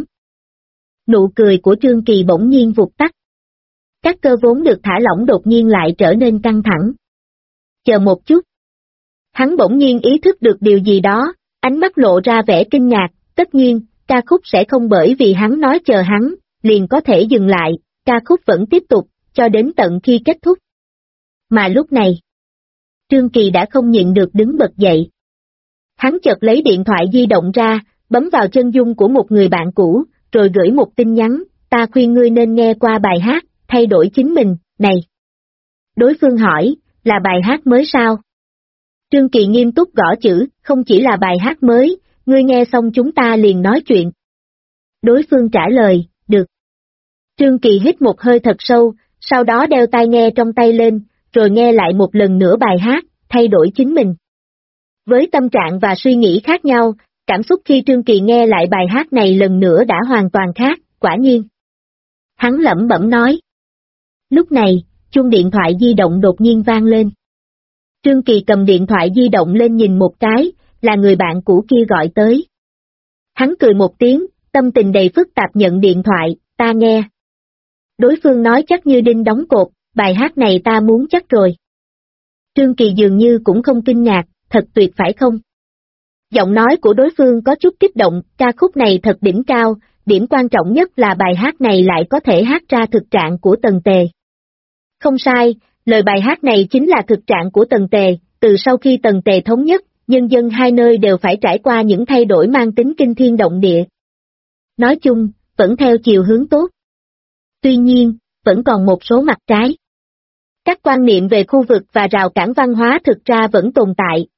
Nụ cười của Trương Kỳ bỗng nhiên vụt tắt. Các cơ vốn được thả lỏng đột nhiên lại trở nên căng thẳng. Chờ một chút. Hắn bỗng nhiên ý thức được điều gì đó, ánh mắt lộ ra vẻ kinh ngạc, tất nhiên, ca khúc sẽ không bởi vì hắn nói chờ hắn, liền có thể dừng lại, ca khúc vẫn tiếp tục, cho đến tận khi kết thúc. Mà lúc này, Trương Kỳ đã không nhịn được đứng bật dậy. Hắn chợt lấy điện thoại di động ra, bấm vào chân dung của một người bạn cũ, rồi gửi một tin nhắn, ta khuyên ngươi nên nghe qua bài hát, thay đổi chính mình, này. Đối phương hỏi, là bài hát mới sao? Trương Kỳ nghiêm túc gõ chữ, không chỉ là bài hát mới, ngươi nghe xong chúng ta liền nói chuyện. Đối phương trả lời, được. Trương Kỳ hít một hơi thật sâu, sau đó đeo tai nghe trong tay lên, rồi nghe lại một lần nữa bài hát, thay đổi chính mình. Với tâm trạng và suy nghĩ khác nhau, cảm xúc khi Trương Kỳ nghe lại bài hát này lần nữa đã hoàn toàn khác, quả nhiên. Hắn lẩm bẩm nói. Lúc này, chuông điện thoại di động đột nhiên vang lên. Trương Kỳ cầm điện thoại di động lên nhìn một cái, là người bạn cũ kia gọi tới. Hắn cười một tiếng, tâm tình đầy phức tạp nhận điện thoại, ta nghe. Đối phương nói chắc như đinh đóng cột, bài hát này ta muốn chắc rồi. Trương Kỳ dường như cũng không kinh ngạc, thật tuyệt phải không? Giọng nói của đối phương có chút kích động, ca khúc này thật đỉnh cao, điểm quan trọng nhất là bài hát này lại có thể hát ra thực trạng của Tần Tề. Không sai, lời bài hát này chính là thực trạng của Tần Tề, từ sau khi Tần Tề thống nhất, nhân dân hai nơi đều phải trải qua những thay đổi mang tính kinh thiên động địa. Nói chung, vẫn theo chiều hướng tốt. Tuy nhiên, vẫn còn một số mặt trái. Các quan niệm về khu vực và rào cản văn hóa thực ra vẫn tồn tại,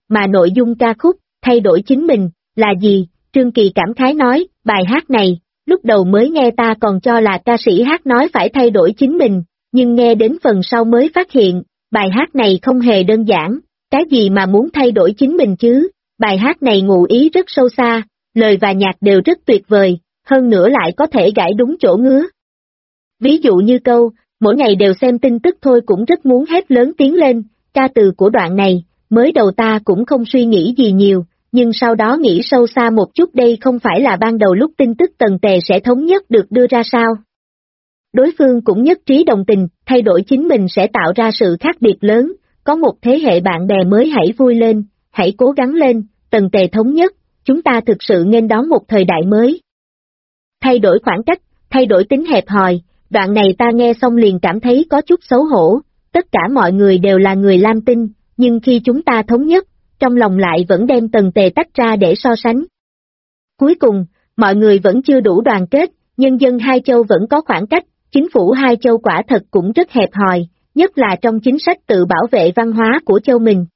mà nội dung ca khúc, thay đổi chính mình, là gì? Trương Kỳ cảm khái nói, bài hát này, lúc đầu mới nghe ta còn cho là ca sĩ hát nói phải thay đổi chính mình, nhưng nghe đến phần sau mới phát hiện, bài hát này không hề đơn giản, cái gì mà muốn thay đổi chính mình chứ, bài hát này ngụ ý rất sâu xa, lời và nhạc đều rất tuyệt vời, hơn nữa lại có thể gãi đúng chỗ ngứa. Ví dụ như câu, mỗi ngày đều xem tin tức thôi cũng rất muốn hét lớn tiếng lên, ca từ của đoạn này, mới đầu ta cũng không suy nghĩ gì nhiều, nhưng sau đó nghĩ sâu xa một chút đây không phải là ban đầu lúc tin tức tần tề sẽ thống nhất được đưa ra sao. Đối phương cũng nhất trí đồng tình, thay đổi chính mình sẽ tạo ra sự khác biệt lớn, có một thế hệ bạn bè mới hãy vui lên, hãy cố gắng lên, tần tề thống nhất, chúng ta thực sự nghênh đón một thời đại mới. Thay đổi khoảng cách, thay đổi tính hẹp hòi, đoạn này ta nghe xong liền cảm thấy có chút xấu hổ, tất cả mọi người đều là người Lam Tinh, nhưng khi chúng ta thống nhất, trong lòng lại vẫn đem tần tề tách ra để so sánh. Cuối cùng, mọi người vẫn chưa đủ đoàn kết, nhân dân hai châu vẫn có khoảng cách, chính phủ hai châu quả thật cũng rất hẹp hòi, nhất là trong chính sách tự bảo vệ văn hóa của châu mình.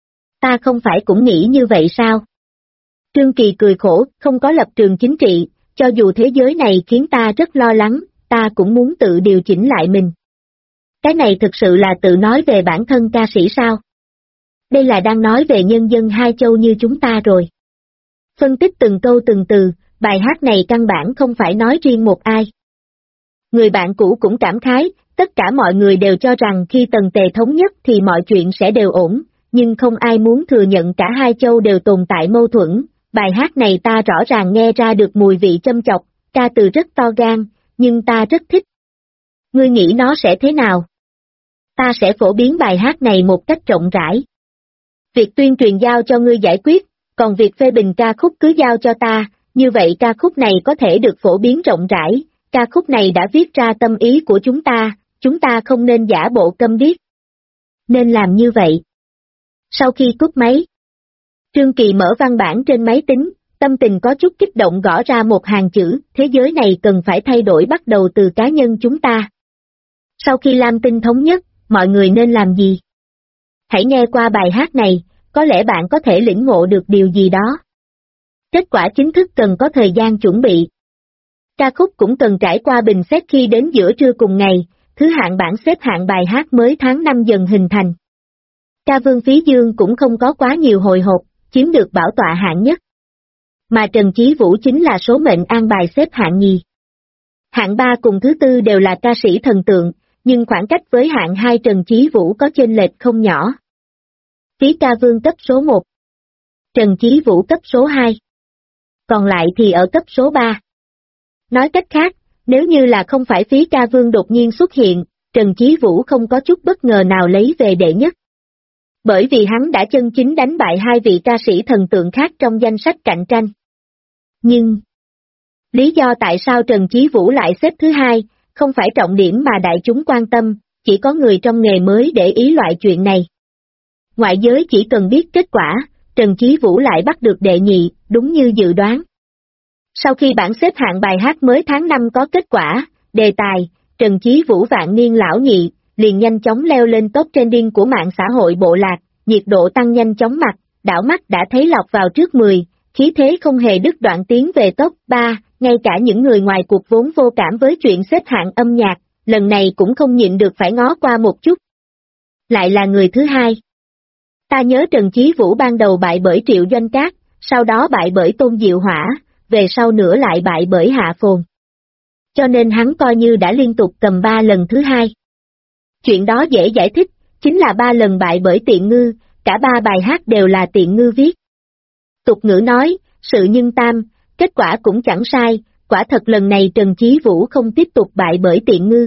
Ta không phải cũng nghĩ như vậy sao? Trương Kỳ cười khổ, không có lập trường chính trị, cho dù thế giới này khiến ta rất lo lắng, ta cũng muốn tự điều chỉnh lại mình. Cái này thực sự là tự nói về bản thân ca sĩ sao? Đây là đang nói về nhân dân hai châu như chúng ta rồi. Phân tích từng câu từng từ, bài hát này căn bản không phải nói riêng một ai. Người bạn cũ cũng cảm khái, tất cả mọi người đều cho rằng khi tần tề thống nhất thì mọi chuyện sẽ đều ổn, nhưng không ai muốn thừa nhận cả hai châu đều tồn tại mâu thuẫn. Bài hát này ta rõ ràng nghe ra được mùi vị châm chọc, ca từ rất to gan, nhưng ta rất thích. Ngươi nghĩ nó sẽ thế nào? Ta sẽ phổ biến bài hát này một cách rộng rãi. Việc tuyên truyền giao cho ngươi giải quyết, còn việc phê bình ca khúc cứ giao cho ta, như vậy ca khúc này có thể được phổ biến rộng rãi, ca khúc này đã viết ra tâm ý của chúng ta không nên giả bộ câm điếc. Nên làm như vậy. Sau khi cúp máy, Trương Kỳ mở văn bản trên máy tính, tâm tình có chút kích động gõ ra một hàng chữ, thế giới này cần phải thay đổi bắt đầu từ cá nhân chúng ta. Sau khi Lam Tinh thống nhất, mọi người nên làm gì? Hãy nghe qua bài hát này, có lẽ bạn có thể lĩnh ngộ được điều gì đó. Kết quả chính thức cần có thời gian chuẩn bị. Ca khúc cũng cần trải qua bình xét khi đến giữa trưa cùng ngày, thứ hạng bảng xếp hạng bài hát mới tháng 5 dần hình thành. Ca Vương Phí Dương cũng không có quá nhiều hồi hộp, chiếm được bảo tọa hạng nhất. Mà Trần Chí Vũ chính là số mệnh an bài xếp hạng nhì. Hạng 3 cùng thứ tư đều là ca sĩ thần tượng, nhưng khoảng cách với hạng 2 Trần Chí Vũ có chênh lệch không nhỏ. Phí Ca Vương cấp số 1. Trần Chí Vũ cấp số 2. Còn lại thì ở cấp số 3. Nói cách khác, nếu như là không phải Phí Ca Vương đột nhiên xuất hiện, Trần Chí Vũ không có chút bất ngờ nào lấy về đệ nhất. Bởi vì hắn đã chân chính đánh bại hai vị ca sĩ thần tượng khác trong danh sách cạnh tranh. Nhưng, lý do tại sao Trần Chí Vũ lại xếp thứ hai, không phải trọng điểm mà đại chúng quan tâm, chỉ có người trong nghề mới để ý loại chuyện này. Ngoại giới chỉ cần biết kết quả, Trần Chí Vũ lại bắt được đệ nhị, đúng như dự đoán. Sau khi bảng xếp hạng bài hát mới tháng 5 có kết quả, đề tài, Trần Chí Vũ vạn niên lão nhị, liền nhanh chóng leo lên top trending của mạng xã hội bộ lạc, nhiệt độ tăng nhanh chóng mặt, đảo mắt đã thấy lọt vào trước 10, khí thế không hề đứt đoạn tiến về top 3, ngay cả những người ngoài cuộc vốn vô cảm với chuyện xếp hạng âm nhạc, lần này cũng không nhịn được phải ngó qua một chút. Lại là người thứ hai. Ta nhớ Trần Chí Vũ ban đầu bại bởi Triệu Doanh Cát, sau đó bại bởi Tôn Diệu Hỏa, về sau nữa lại bại bởi Hạ Phồn. Cho nên hắn coi như đã liên tục cầm 3 lần thứ hai. Chuyện đó dễ giải thích, chính là 3 lần bại bởi Tiện Ngư, cả 3 bài hát đều là Tiện Ngư viết. Tục ngữ nói, sự nhân tam, kết quả cũng chẳng sai, quả thật lần này Trần Chí Vũ không tiếp tục bại bởi Tiện Ngư.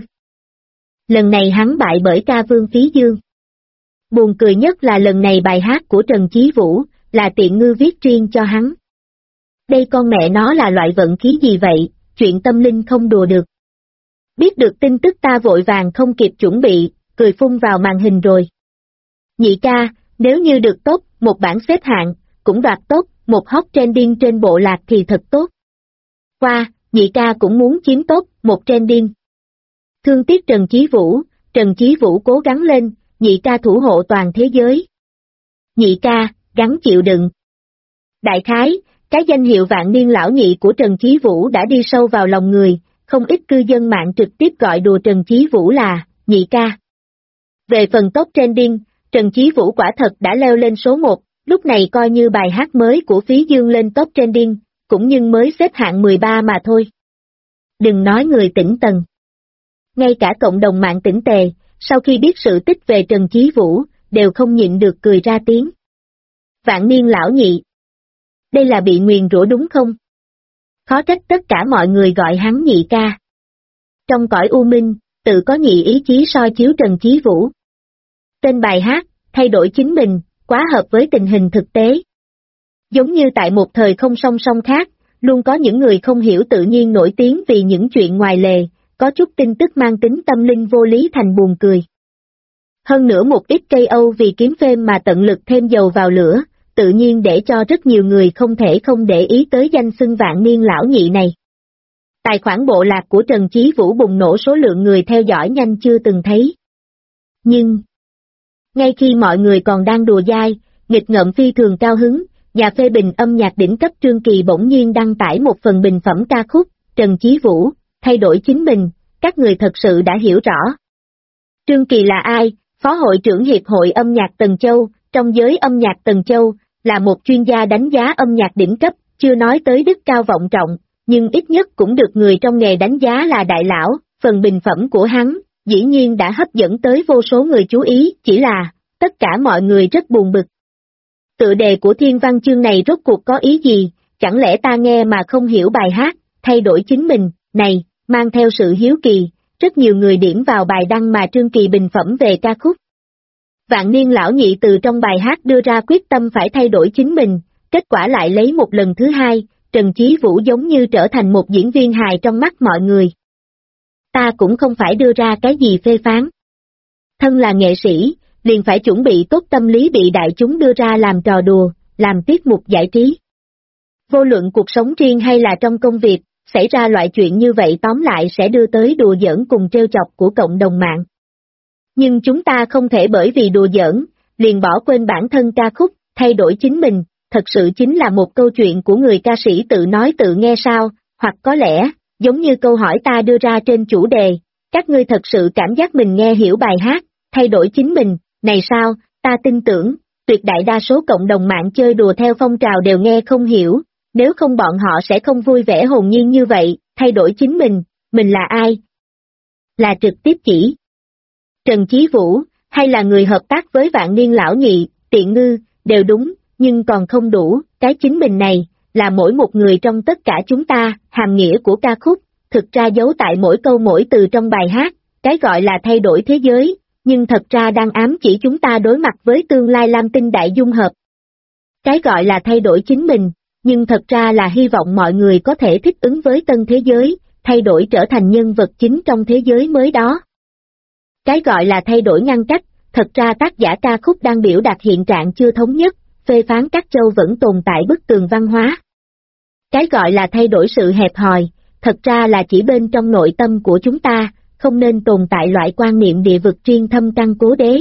Lần này hắn bại bởi Ca Vương Phí Dương. Buồn cười nhất là lần này bài hát của Trần Chí Vũ, là Tiện Ngư viết riêng cho hắn. Đây con mẹ nó là loại vận khí gì vậy, chuyện tâm linh không đùa được. Biết được tin tức ta vội vàng không kịp chuẩn bị, cười phun vào màn hình rồi. Nhị ca, nếu như được tốt, một bảng xếp hạng, cũng đoạt tốt, một hot trending trên bộ lạc thì thật tốt. Qua, nhị ca cũng muốn chiếm tốt, một trending. Thương tiếc Trần Chí Vũ cố gắng lên, nhị ca thủ hộ toàn thế giới. Nhị ca, gắng chịu đựng. Đại khái, cái danh hiệu vạn niên lão nhị của Trần Chí Vũ đã đi sâu vào lòng người, không ít cư dân mạng trực tiếp gọi đùa Trần Chí Vũ là nhị ca. Về phần top trending, Trần Chí Vũ quả thật đã leo lên số 1, lúc này coi như bài hát mới của Phí Dương lên top trending, cũng nhưng mới xếp hạng 13 mà thôi. Đừng nói người tỉnh tần. Ngay cả cộng đồng mạng tỉnh tề, sau khi biết sự tích về Trần Chí Vũ, đều không nhịn được cười ra tiếng. Vạn niên lão nhị. Đây là bị nguyền rủa đúng không? Khó trách tất cả mọi người gọi hắn nhị ca. Trong cõi u minh, tự có nhị ý chí soi chiếu Trần Chí Vũ. Tên bài hát, thay đổi chính mình, quá hợp với tình hình thực tế. Giống như tại một thời không song song khác, luôn có những người không hiểu tự nhiên nổi tiếng vì những chuyện ngoài lề, có chút tin tức mang tính tâm linh vô lý thành buồn cười. Hơn nữa một ít cây Âu vì kiếm fame mà tận lực thêm dầu vào lửa, tự nhiên để cho rất nhiều người không thể không để ý tới danh xưng vạn niên lão nhị này. Tài khoản bộ lạc của Trần Chí Vũ bùng nổ số lượng người theo dõi nhanh chưa từng thấy. Nhưng, ngay khi mọi người còn đang đùa dai, nghịch ngợm phi thường cao hứng, nhà phê bình âm nhạc đỉnh cấp Trương Kỳ bỗng nhiên đăng tải một phần bình phẩm ca khúc, Trần Chí Vũ, thay đổi chính mình, các người thật sự đã hiểu rõ. Trương Kỳ là ai? Phó hội trưởng Hiệp hội âm nhạc Tần Châu, trong giới âm nhạc Tần Châu, là một chuyên gia đánh giá âm nhạc đỉnh cấp, chưa nói tới đức cao vọng trọng, nhưng ít nhất cũng được người trong nghề đánh giá là đại lão, phần bình phẩm của hắn, dĩ nhiên đã hấp dẫn tới vô số người chú ý, chỉ là, tất cả mọi người rất buồn bực. Tựa đề của thiên văn chương này rốt cuộc có ý gì, chẳng lẽ ta nghe mà không hiểu bài hát, thay đổi chính mình, này, mang theo sự hiếu kỳ, rất nhiều người điểm vào bài đăng mà Trương Kỳ bình phẩm về ca khúc. Vạn niên lão nhị từ trong bài hát đưa ra quyết tâm phải thay đổi chính mình, kết quả lại lấy một lần thứ hai, Trần Chí Vũ giống như trở thành một diễn viên hài trong mắt mọi người. Ta cũng không phải đưa ra cái gì phê phán. Thân là nghệ sĩ, liền phải chuẩn bị tốt tâm lý bị đại chúng đưa ra làm trò đùa, làm tiết mục giải trí. Vô luận cuộc sống riêng hay là trong công việc, xảy ra loại chuyện như vậy tóm lại sẽ đưa tới đùa giỡn cùng trêu chọc của cộng đồng mạng. Nhưng chúng ta không thể bởi vì đùa giỡn, liền bỏ quên bản thân ca khúc, thay đổi chính mình, thật sự chính là một câu chuyện của người ca sĩ tự nói tự nghe sao, hoặc có lẽ, giống như câu hỏi ta đưa ra trên chủ đề, các ngươi thật sự cảm giác mình nghe hiểu bài hát, thay đổi chính mình, này sao, ta tin tưởng, tuyệt đại đa số cộng đồng mạng chơi đùa theo phong trào đều nghe không hiểu, nếu không bọn họ sẽ không vui vẻ hồn nhiên như vậy, thay đổi chính mình là ai? Là trực tiếp chỉ Trần Chí Vũ, hay là người hợp tác với vạn niên lão nhị, tiện ngư, đều đúng, nhưng còn không đủ, cái chính mình này, là mỗi một người trong tất cả chúng ta, hàm nghĩa của ca khúc, thực ra giấu tại mỗi câu mỗi từ trong bài hát, cái gọi là thay đổi thế giới, nhưng thật ra đang ám chỉ chúng ta đối mặt với tương lai lam tinh đại dung hợp. Cái gọi là thay đổi chính mình, nhưng thật ra là hy vọng mọi người có thể thích ứng với tân thế giới, thay đổi trở thành nhân vật chính trong thế giới mới đó. Cái gọi là thay đổi ngăn cách, thật ra tác giả ca khúc đang biểu đạt hiện trạng chưa thống nhất, phê phán các châu vẫn tồn tại bức tường văn hóa. Cái gọi là thay đổi sự hẹp hòi, thật ra là chỉ bên trong nội tâm của chúng ta, không nên tồn tại loại quan niệm địa vực riêng thâm căn cố đế.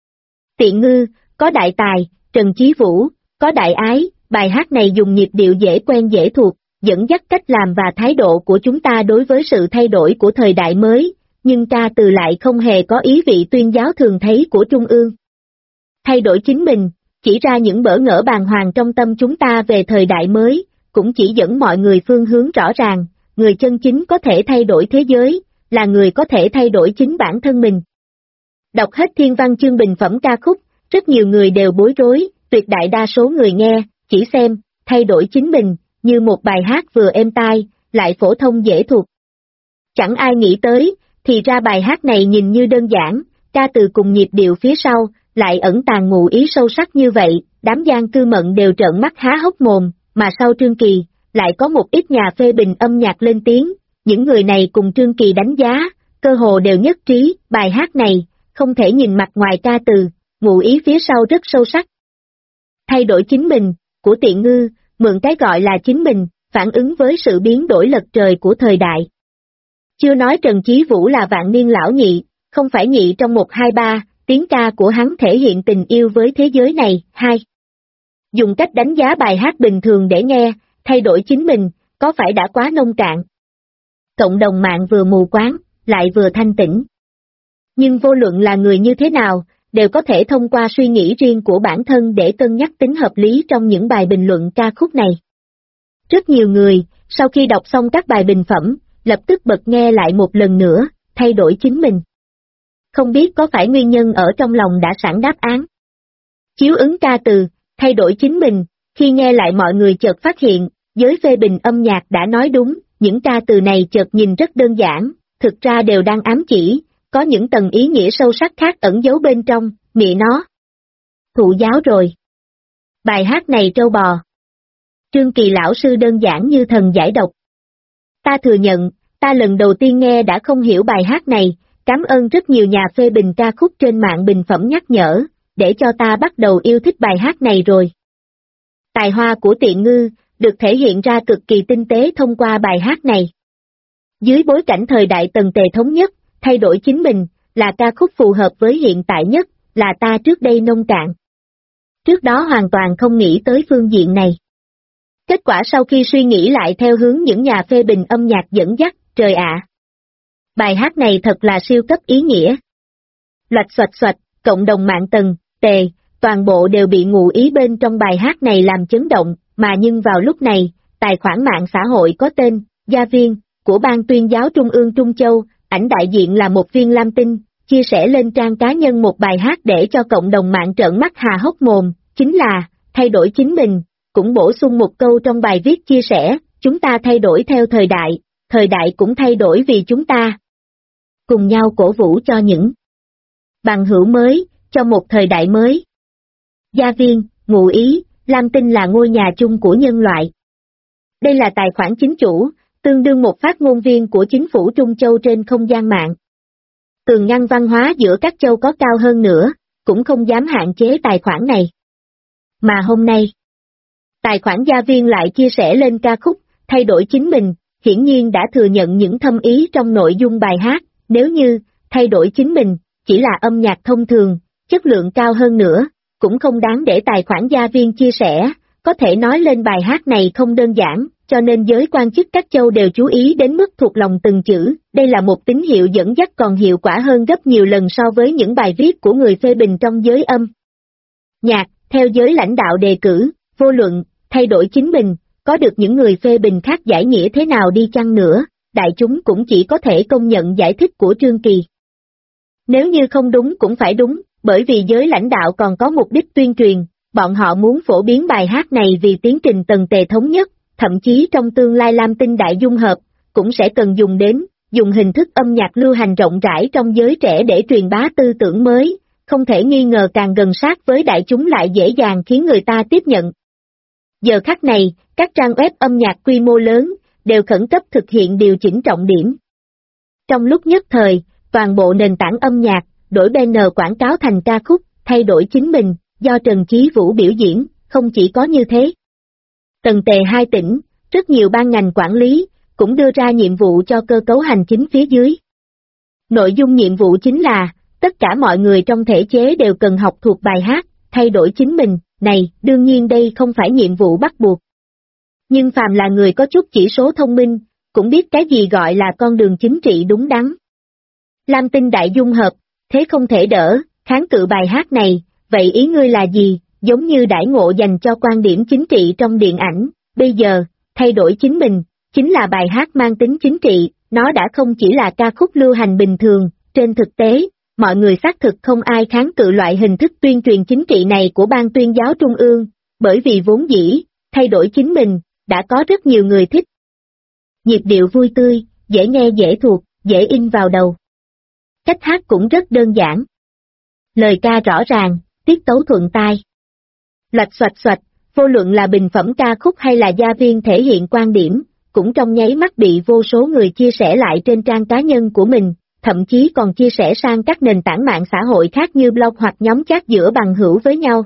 Tiện ngư, có đại tài, Trần Chí Vũ, có đại ái, bài hát này dùng nhịp điệu dễ quen dễ thuộc, dẫn dắt cách làm và thái độ của chúng ta đối với sự thay đổi của thời đại mới, nhưng ca từ lại không hề có ý vị tuyên giáo thường thấy của Trung ương. Thay đổi chính mình, chỉ ra những bỡ ngỡ bàng hoàng trong tâm chúng ta về thời đại mới, cũng chỉ dẫn mọi người phương hướng rõ ràng, người chân chính có thể thay đổi thế giới, là người có thể thay đổi chính bản thân mình. Đọc hết thiên văn chương bình phẩm ca khúc, rất nhiều người đều bối rối, tuyệt đại đa số người nghe, chỉ xem, thay đổi chính mình, như một bài hát vừa êm tai, lại phổ thông dễ thuộc. Chẳng ai nghĩ tới, thì ra bài hát này nhìn như đơn giản, ca từ cùng nhịp điệu phía sau, lại ẩn tàng ngụ ý sâu sắc như vậy, đám gian cư mận đều trợn mắt há hốc mồm, mà sau Trương Kỳ, lại có một ít nhà phê bình âm nhạc lên tiếng, những người này cùng Trương Kỳ đánh giá, cơ hồ đều nhất trí, bài hát này, không thể nhìn mặt ngoài ca từ, ngụ ý phía sau rất sâu sắc. Thay đổi chính mình, của tiện ngư, mượn cái gọi là chính mình, phản ứng với sự biến đổi lật trời của thời đại. Chưa nói Trần Chí Vũ là vạn niên lão nhị, không phải nhị trong 1 2 3, tiếng ca của hắn thể hiện tình yêu với thế giới này, 2. Dùng cách đánh giá bài hát bình thường để nghe, thay đổi chính mình, có phải đã quá nông cạn? Cộng đồng mạng vừa mù quáng, lại vừa thanh tĩnh. Nhưng vô luận là người như thế nào, đều có thể thông qua suy nghĩ riêng của bản thân để cân nhắc tính hợp lý trong những bài bình luận ca khúc này. Rất nhiều người, sau khi đọc xong các bài bình phẩm, lập tức bật nghe lại một lần nữa, thay đổi chính mình. Không biết có phải nguyên nhân ở trong lòng đã sẵn đáp án. Chiếu ứng ca từ, thay đổi chính mình, khi nghe lại mọi người chợt phát hiện, giới phê bình âm nhạc đã nói đúng, những ca từ này chợt nhìn rất đơn giản, thực ra đều đang ám chỉ, có những tầng ý nghĩa sâu sắc khác ẩn giấu bên trong, mẹ nó. Thụ giáo rồi. Bài hát này trâu bò. Trương Kỳ lão sư đơn giản như thần giải độc. Ta thừa nhận, ta lần đầu tiên nghe đã không hiểu bài hát này, cảm ơn rất nhiều nhà phê bình ca khúc trên mạng bình phẩm nhắc nhở, để cho ta bắt đầu yêu thích bài hát này rồi. Tài hoa của Tiện Ngư, được thể hiện ra cực kỳ tinh tế thông qua bài hát này. Dưới bối cảnh thời đại tần tề thống nhất, thay đổi chính mình, là ca khúc phù hợp với hiện tại nhất, là ta trước đây nông cạn. Trước đó hoàn toàn không nghĩ tới phương diện này. Kết quả sau khi suy nghĩ lại theo hướng những nhà phê bình âm nhạc dẫn dắt, trời ạ. Bài hát này thật là siêu cấp ý nghĩa. Loạch xoạch xoạch, cộng đồng mạng tần, tề, toàn bộ đều bị ngụ ý bên trong bài hát này làm chấn động, mà nhưng vào lúc này, tài khoản mạng xã hội có tên, Gia Viên, của Ban Tuyên giáo Trung ương Trung Châu, ảnh đại diện là một viên lam tinh, chia sẻ lên trang cá nhân một bài hát để cho cộng đồng mạng trợn mắt há hốc mồm, chính là, thay đổi chính mình, cũng bổ sung một câu trong bài viết chia sẻ, chúng ta thay đổi theo thời đại cũng thay đổi vì chúng ta. Cùng nhau cổ vũ cho những bằng hữu mới, cho một thời đại mới. Gia Viên, ngụ ý, lam tinh là ngôi nhà chung của nhân loại. Đây là tài khoản chính chủ, tương đương một phát ngôn viên của chính phủ Trung Châu trên không gian mạng. Tường ngăn văn hóa giữa các châu có cao hơn nữa, cũng không dám hạn chế tài khoản này. Mà hôm nay, tài khoản Gia Viên lại chia sẻ lên ca khúc, thay đổi chính mình, hiển nhiên đã thừa nhận những thâm ý trong nội dung bài hát, nếu như, thay đổi chính mình, chỉ là âm nhạc thông thường, chất lượng cao hơn nữa, cũng không đáng để tài khoản Gia Viên chia sẻ, có thể nói lên bài hát này không đơn giản, cho nên giới quan chức các châu đều chú ý đến mức thuộc lòng từng chữ, đây là một tín hiệu dẫn dắt còn hiệu quả hơn gấp nhiều lần so với những bài viết của người phê bình trong giới âm nhạc, theo giới lãnh đạo đề cử, vô luận, thay đổi chính mình, có được những người phê bình khác giải nghĩa thế nào đi chăng nữa, đại chúng cũng chỉ có thể công nhận giải thích của Trương Kỳ. Nếu như không đúng cũng phải đúng, bởi vì giới lãnh đạo còn có mục đích tuyên truyền, bọn họ muốn phổ biến bài hát này vì tiến trình tần tề thống nhất, thậm chí trong tương lai lam tinh đại dung hợp, cũng sẽ cần dùng hình thức âm nhạc lưu hành rộng rãi trong giới trẻ để truyền bá tư tưởng mới, không thể nghi ngờ càng gần sát với đại chúng lại dễ dàng khiến người ta tiếp nhận. Giờ khắc này, các trang web âm nhạc quy mô lớn, đều khẩn cấp thực hiện điều chỉnh trọng điểm. Trong lúc nhất thời, toàn bộ nền tảng âm nhạc, đổi banner quảng cáo thành ca khúc, thay đổi chính mình, do Trần Chí Vũ biểu diễn, không chỉ có như thế. Tần tề hai tỉnh, rất nhiều ban ngành quản lý, cũng đưa ra nhiệm vụ cho cơ cấu hành chính phía dưới. Nội dung nhiệm vụ chính là, tất cả mọi người trong thể chế đều cần học thuộc bài hát, thay đổi chính mình, này, đương nhiên đây không phải nhiệm vụ bắt buộc. Nhưng phàm là người có chút chỉ số thông minh, cũng biết cái gì gọi là con đường chính trị đúng đắn. Lam tinh đại dung hợp, thế không thể đỡ, kháng cự bài hát này, vậy ý ngươi là gì, giống như đãi ngộ dành cho quan điểm chính trị trong điện ảnh, bây giờ, thay đổi chính mình, chính là bài hát mang tính chính trị, nó đã không chỉ là ca khúc lưu hành bình thường, trên thực tế, mọi người xác thực không ai kháng cự loại hình thức tuyên truyền chính trị này của Ban Tuyên giáo Trung ương, bởi vì vốn dĩ, thay đổi chính mình, đã có rất nhiều người thích. Nhịp điệu vui tươi, dễ nghe dễ thuộc, dễ in vào đầu. Cách hát cũng rất đơn giản. Lời ca rõ ràng, tiết tấu thuận tai. Loạch xoạch xoạch, vô luận là bình phẩm ca khúc hay là Gia Viên thể hiện quan điểm, cũng trong nháy mắt bị vô số người chia sẻ lại trên trang cá nhân của mình, thậm chí còn chia sẻ sang các nền tảng mạng xã hội khác như blog hoặc nhóm chat giữa bằng hữu với nhau.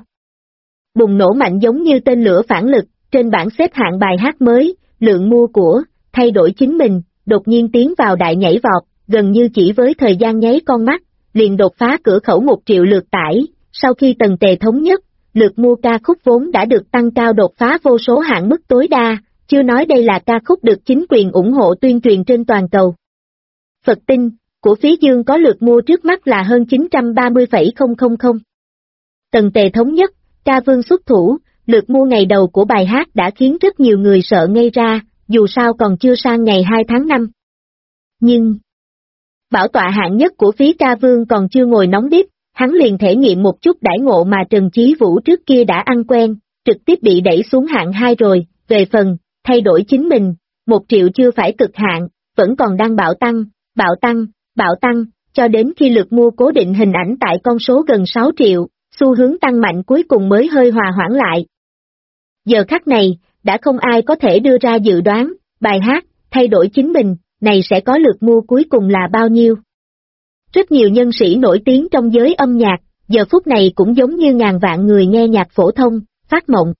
Bùng nổ mạnh giống như tên lửa phản lực, trên bảng xếp hạng bài hát mới, lượng mua của, thay đổi chính mình, đột nhiên tiến vào đại nhảy vọt, gần như chỉ với thời gian nháy con mắt, liền đột phá cửa khẩu 1 triệu lượt tải, sau khi tần tề thống nhất, lượt mua ca khúc vốn đã được tăng cao đột phá vô số hạn mức tối đa, chưa nói đây là ca khúc được chính quyền ủng hộ tuyên truyền trên toàn cầu. Phật tinh, của Phí Dương có lượt mua trước mắt là hơn 930,000. Tần Tề thống nhất, ca vương xuất thủ, lượt mua ngày đầu của bài hát đã khiến rất nhiều người sợ ngây ra, dù sao còn chưa sang ngày 2 tháng 5. Nhưng, bảo tọa hạng nhất của Phí ca vương còn chưa ngồi nóng đít, hắn liền thể nghiệm một chút đãi ngộ mà Trần Chí Vũ trước kia đã ăn quen, trực tiếp bị đẩy xuống hạng 2 rồi, về phần, thay đổi chính mình, 1 triệu chưa phải cực hạn, vẫn còn đang bạo tăng, cho đến khi lượt mua cố định hình ảnh tại con số gần 6 triệu, xu hướng tăng mạnh cuối cùng mới hơi hòa hoãn lại. Giờ khắc này, đã không ai có thể đưa ra dự đoán, bài hát, thay đổi chính mình, này sẽ có lượt mua cuối cùng là bao nhiêu. Rất nhiều nhân sĩ nổi tiếng trong giới âm nhạc, giờ phút này cũng giống như ngàn vạn người nghe nhạc phổ thông, phát mộng.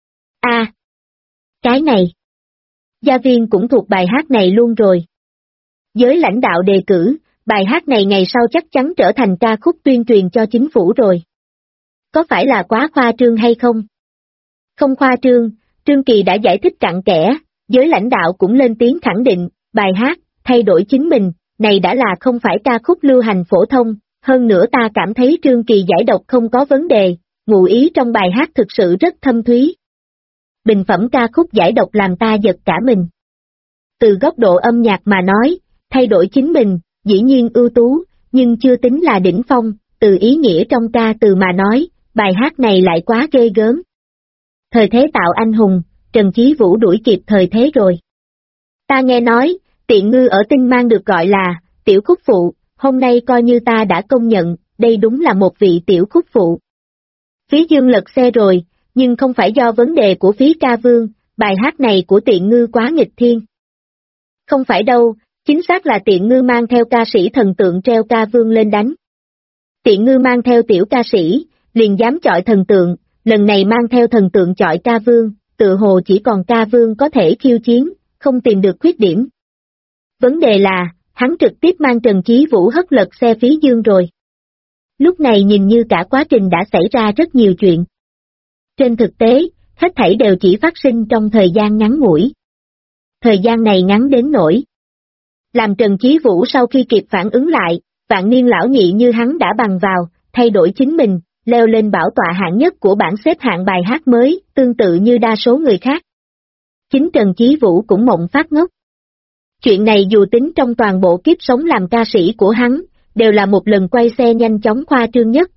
Cái này. Gia Viên cũng thuộc bài hát này luôn rồi. Giới lãnh đạo đề cử, bài hát này ngày sau chắc chắn trở thành ca khúc tuyên truyền cho chính phủ rồi. Có phải là quá khoa trương hay không? Không khoa trương, Trương Kỳ đã giải thích cặn kẽ, giới lãnh đạo cũng lên tiếng khẳng định, bài hát, thay đổi chính mình, này đã là không phải ca khúc lưu hành phổ thông, hơn nữa ta cảm thấy Trương Kỳ giải độc không có vấn đề, ngụ ý trong bài hát thực sự rất thâm thúy. Bình phẩm ca khúc giải độc làm ta giật cả mình. Từ góc độ âm nhạc mà nói, thay đổi chính mình, dĩ nhiên ưu tú, nhưng chưa tính là đỉnh phong, từ ý nghĩa trong ca từ mà nói, bài hát này lại quá ghê gớm. Thời thế tạo anh hùng, Trần Chí Vũ đuổi kịp thời thế rồi. Ta nghe nói, Tiện Ngư ở Tinh Mang được gọi là tiểu khúc phụ, hôm nay coi như ta đã công nhận, đây đúng là một vị tiểu khúc phụ. Phí Dương lật xe rồi, nhưng không phải do vấn đề của Phí ca vương, bài hát này của Tiện Ngư quá nghịch thiên. Không phải đâu, chính xác là Tiện Ngư mang theo ca sĩ thần tượng treo ca vương lên đánh. Tiện Ngư mang theo tiểu ca sĩ, liền dám chọi thần tượng, lần này mang theo thần tượng chọi ca vương, tự hồ chỉ còn ca vương có thể khiêu chiến, không tìm được khuyết điểm. Vấn đề là, hắn trực tiếp mang Trần Chí Vũ hất lật xe Phí Dương rồi. Lúc này nhìn như cả quá trình đã xảy ra rất nhiều chuyện. Trên thực tế, hết thảy đều chỉ phát sinh trong thời gian ngắn ngủi. Thời gian này ngắn đến nỗi làm Trần Chí Vũ sau khi kịp phản ứng lại, vạn niên lão nhị như hắn đã bằng vào, thay đổi chính mình, leo lên bảo tọa hạng nhất của bảng xếp hạng bài hát mới, tương tự như đa số người khác. Chính Trần Chí Vũ cũng mộng phát ngốc. Chuyện này dù tính trong toàn bộ kiếp sống làm ca sĩ của hắn, đều là một lần quay xe nhanh chóng khoa trương nhất,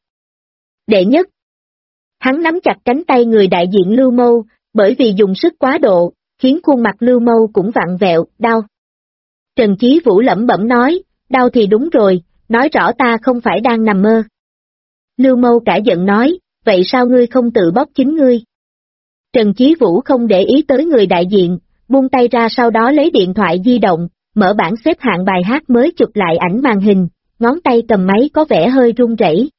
đệ nhất. Hắn nắm chặt cánh tay người đại diện Lưu Mâu, bởi vì dùng sức quá độ, khiến khuôn mặt Lưu Mâu cũng vặn vẹo, đau. Trần Chí Vũ lẩm bẩm nói, đau thì đúng rồi, nói rõ ta không phải đang nằm mơ. Lưu Mâu cả giận nói, vậy sao ngươi không tự bóp chính ngươi? Trần Chí Vũ không để ý tới người đại diện, buông tay ra sau đó lấy điện thoại di động, mở bảng xếp hạng bài hát mới chụp lại ảnh màn hình, ngón tay cầm máy có vẻ hơi run rẩy.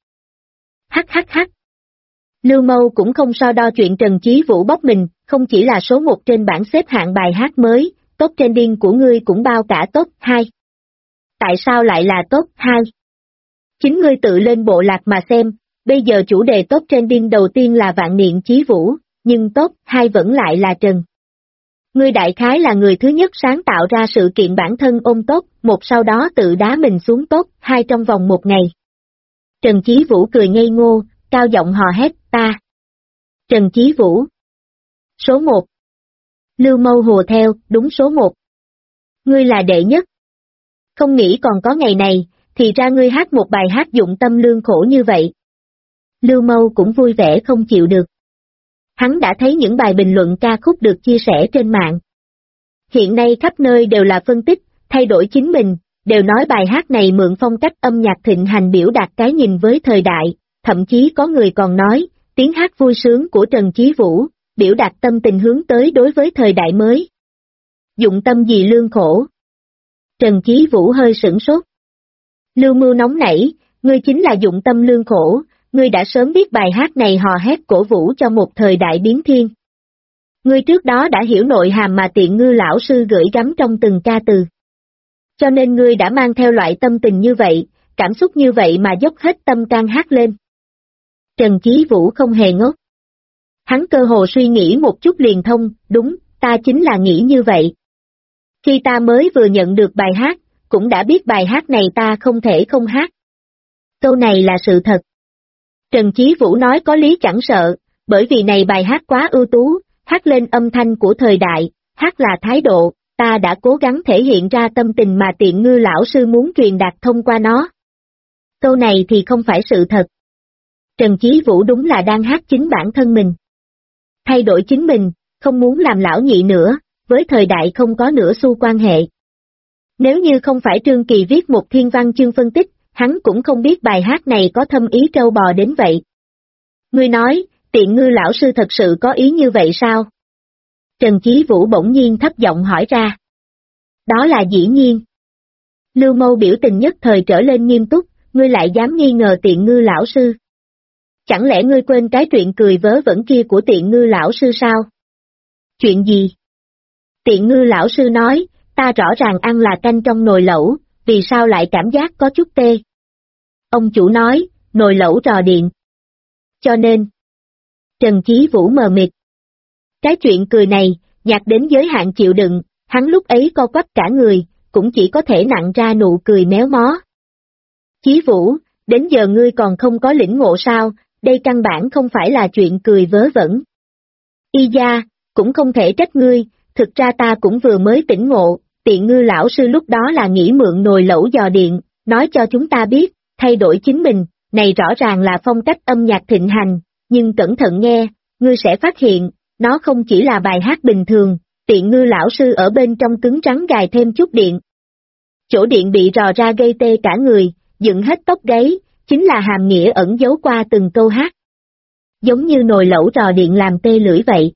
Hắc. Lưu Mâu cũng không so đo chuyện Trần Chí Vũ bóp mình, không chỉ là số 1 trên bảng xếp hạng bài hát mới, top trending của ngươi cũng bao cả top 2. Tại sao lại là top 2? Chính ngươi tự lên bộ lạc mà xem, bây giờ chủ đề top trending đầu tiên là Vạn Niên Chí Vũ, nhưng top 2 vẫn lại là Trần. Ngươi đại khái là người thứ nhất sáng tạo ra sự kiện bản thân ôm top 1 sau đó tự đá mình xuống top 2 trong vòng 1 ngày. Trần Chí Vũ cười ngây ngô, cao giọng hò hét, ta. Trần Chí Vũ. Số 1. Lưu Mâu hùa theo, đúng số 1. Ngươi là đệ nhất. Không nghĩ còn có ngày này, thì ra ngươi hát một bài hát dụng tâm lương khổ như vậy. Lưu Mâu cũng vui vẻ không chịu được. Hắn đã thấy những bài bình luận ca khúc được chia sẻ trên mạng. Hiện nay khắp nơi đều là phân tích, thay đổi chính mình, đều nói bài hát này mượn phong cách âm nhạc thịnh hành biểu đạt cái nhìn với thời đại, thậm chí có người còn nói, tiếng hát vui sướng của Trần Chí Vũ, biểu đạt tâm tình hướng tới đối với thời đại mới. Dụng tâm gì lương khổ? Trần Chí Vũ hơi sửng sốt. Lưu Mưu nóng nảy, ngươi chính là dụng tâm lương khổ, ngươi đã sớm biết bài hát này hò hét cổ vũ cho một thời đại biến thiên. Ngươi trước đó đã hiểu nội hàm mà Tiện Ngư lão sư gửi gắm trong từng ca từ. Cho nên ngươi đã mang theo loại tâm tình như vậy, cảm xúc như vậy mà dốc hết tâm can hát lên. Trần Chí Vũ không hề ngốc. Hắn cơ hồ suy nghĩ một chút liền thông, đúng, ta chính là nghĩ như vậy. Khi ta mới vừa nhận được bài hát, cũng đã biết bài hát này ta không thể không hát. Câu này là sự thật. Trần Chí Vũ nói có lý chẳng sợ, bởi vì này bài hát quá ưu tú, hát lên âm thanh của thời đại, hát là thái độ, ta đã cố gắng thể hiện ra tâm tình mà Tiện Ngư lão sư muốn truyền đạt thông qua nó. Câu này thì không phải sự thật. Trần Chí Vũ đúng là đang hát chính bản thân mình. Thay đổi chính mình, không muốn làm lão nhị nữa, với thời đại không có nửa xu quan hệ. Nếu như không phải Trương Kỳ viết một thiên văn chương phân tích, hắn cũng không biết bài hát này có thâm ý trâu bò đến vậy. Ngươi nói, Tiện Ngư lão sư thật sự có ý như vậy sao? Trần Chí Vũ bỗng nhiên thấp giọng hỏi ra. Đó là dĩ nhiên. Lưu Mâu biểu tình nhất thời trở lên nghiêm túc, ngươi lại dám nghi ngờ Tiện Ngư lão sư. Chẳng lẽ ngươi quên cái chuyện cười vớ vẩn kia của Tiện Ngư lão sư sao? Chuyện gì? Tiện Ngư lão sư nói, ta rõ ràng ăn là canh trong nồi lẩu, vì sao lại cảm giác có chút tê? Ông chủ nói, nồi lẩu rò điện. Cho nên, Trần Chí Vũ mờ mịt. Cái chuyện cười này, nhạt đến giới hạn chịu đựng, hắn lúc ấy co quắp cả người, cũng chỉ có thể nặn ra nụ cười méo mó. Chí Vũ, đến giờ ngươi còn không có lĩnh ngộ sao, đây căn bản không phải là chuyện cười vớ vẩn. Y gia, cũng không thể trách ngươi, thực ra ta cũng vừa mới tỉnh ngộ, Tiện Ngư lão sư lúc đó là nghĩ mượn nồi lẩu dò điện, nói cho chúng ta biết, thay đổi chính mình, này rõ ràng là phong cách âm nhạc thịnh hành, nhưng cẩn thận nghe, ngươi sẽ phát hiện, nó không chỉ là bài hát bình thường, Tiện Ngư lão sư ở bên trong cứng rắn gài thêm chút điện. Chỗ điện bị rò ra gây tê cả người, dựng hết tóc gáy, chính là hàm nghĩa ẩn giấu qua từng câu hát. Giống như nồi lẩu rò điện làm tê lưỡi vậy.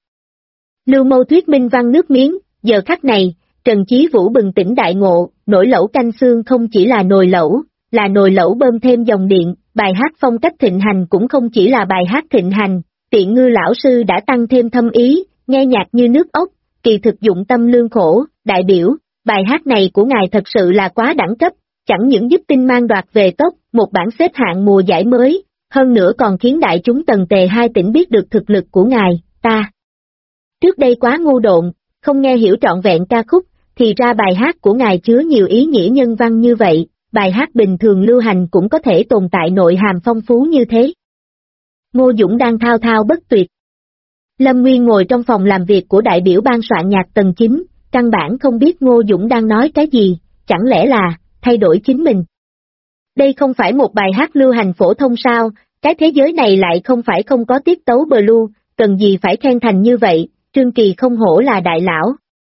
Lưu Mâu thuyết minh văn nước miếng, giờ khắc này, Trần Chí Vũ bừng tỉnh đại ngộ, nồi lẩu canh xương không chỉ là nồi lẩu, là nồi lẩu bơm thêm dòng điện, bài hát phong cách thịnh hành cũng không chỉ là bài hát thịnh hành, Tiện Ngư lão sư đã tăng thêm thâm ý, nghe nhạc như nước ốc, kỳ thực dụng tâm lương khổ, đại biểu, bài hát này của ngài thật sự là quá đẳng cấp, chẳng những giúp Tinh Mang đoạt về top một bảng xếp hạng mùa giải mới, hơn nữa còn khiến đại chúng Tần Tề hai tỉnh biết được thực lực của ngài, ta. Trước đây quá ngu độn, không nghe hiểu trọn vẹn ca khúc, thì ra bài hát của ngài chứa nhiều ý nghĩa nhân văn như vậy, bài hát bình thường lưu hành cũng có thể tồn tại nội hàm phong phú như thế. Ngô Dũng đang thao thao bất tuyệt. Lâm Nguyên ngồi trong phòng làm việc của đại biểu ban soạn nhạc tầng 9, căn bản không biết Ngô Dũng đang nói cái gì, chẳng lẽ là, thay đổi chính mình. Đây không phải một bài hát lưu hành phổ thông sao, cái thế giới này lại không phải không có tiết tấu blue, cần gì phải khen thành như vậy, Trương Kỳ không hổ là đại lão.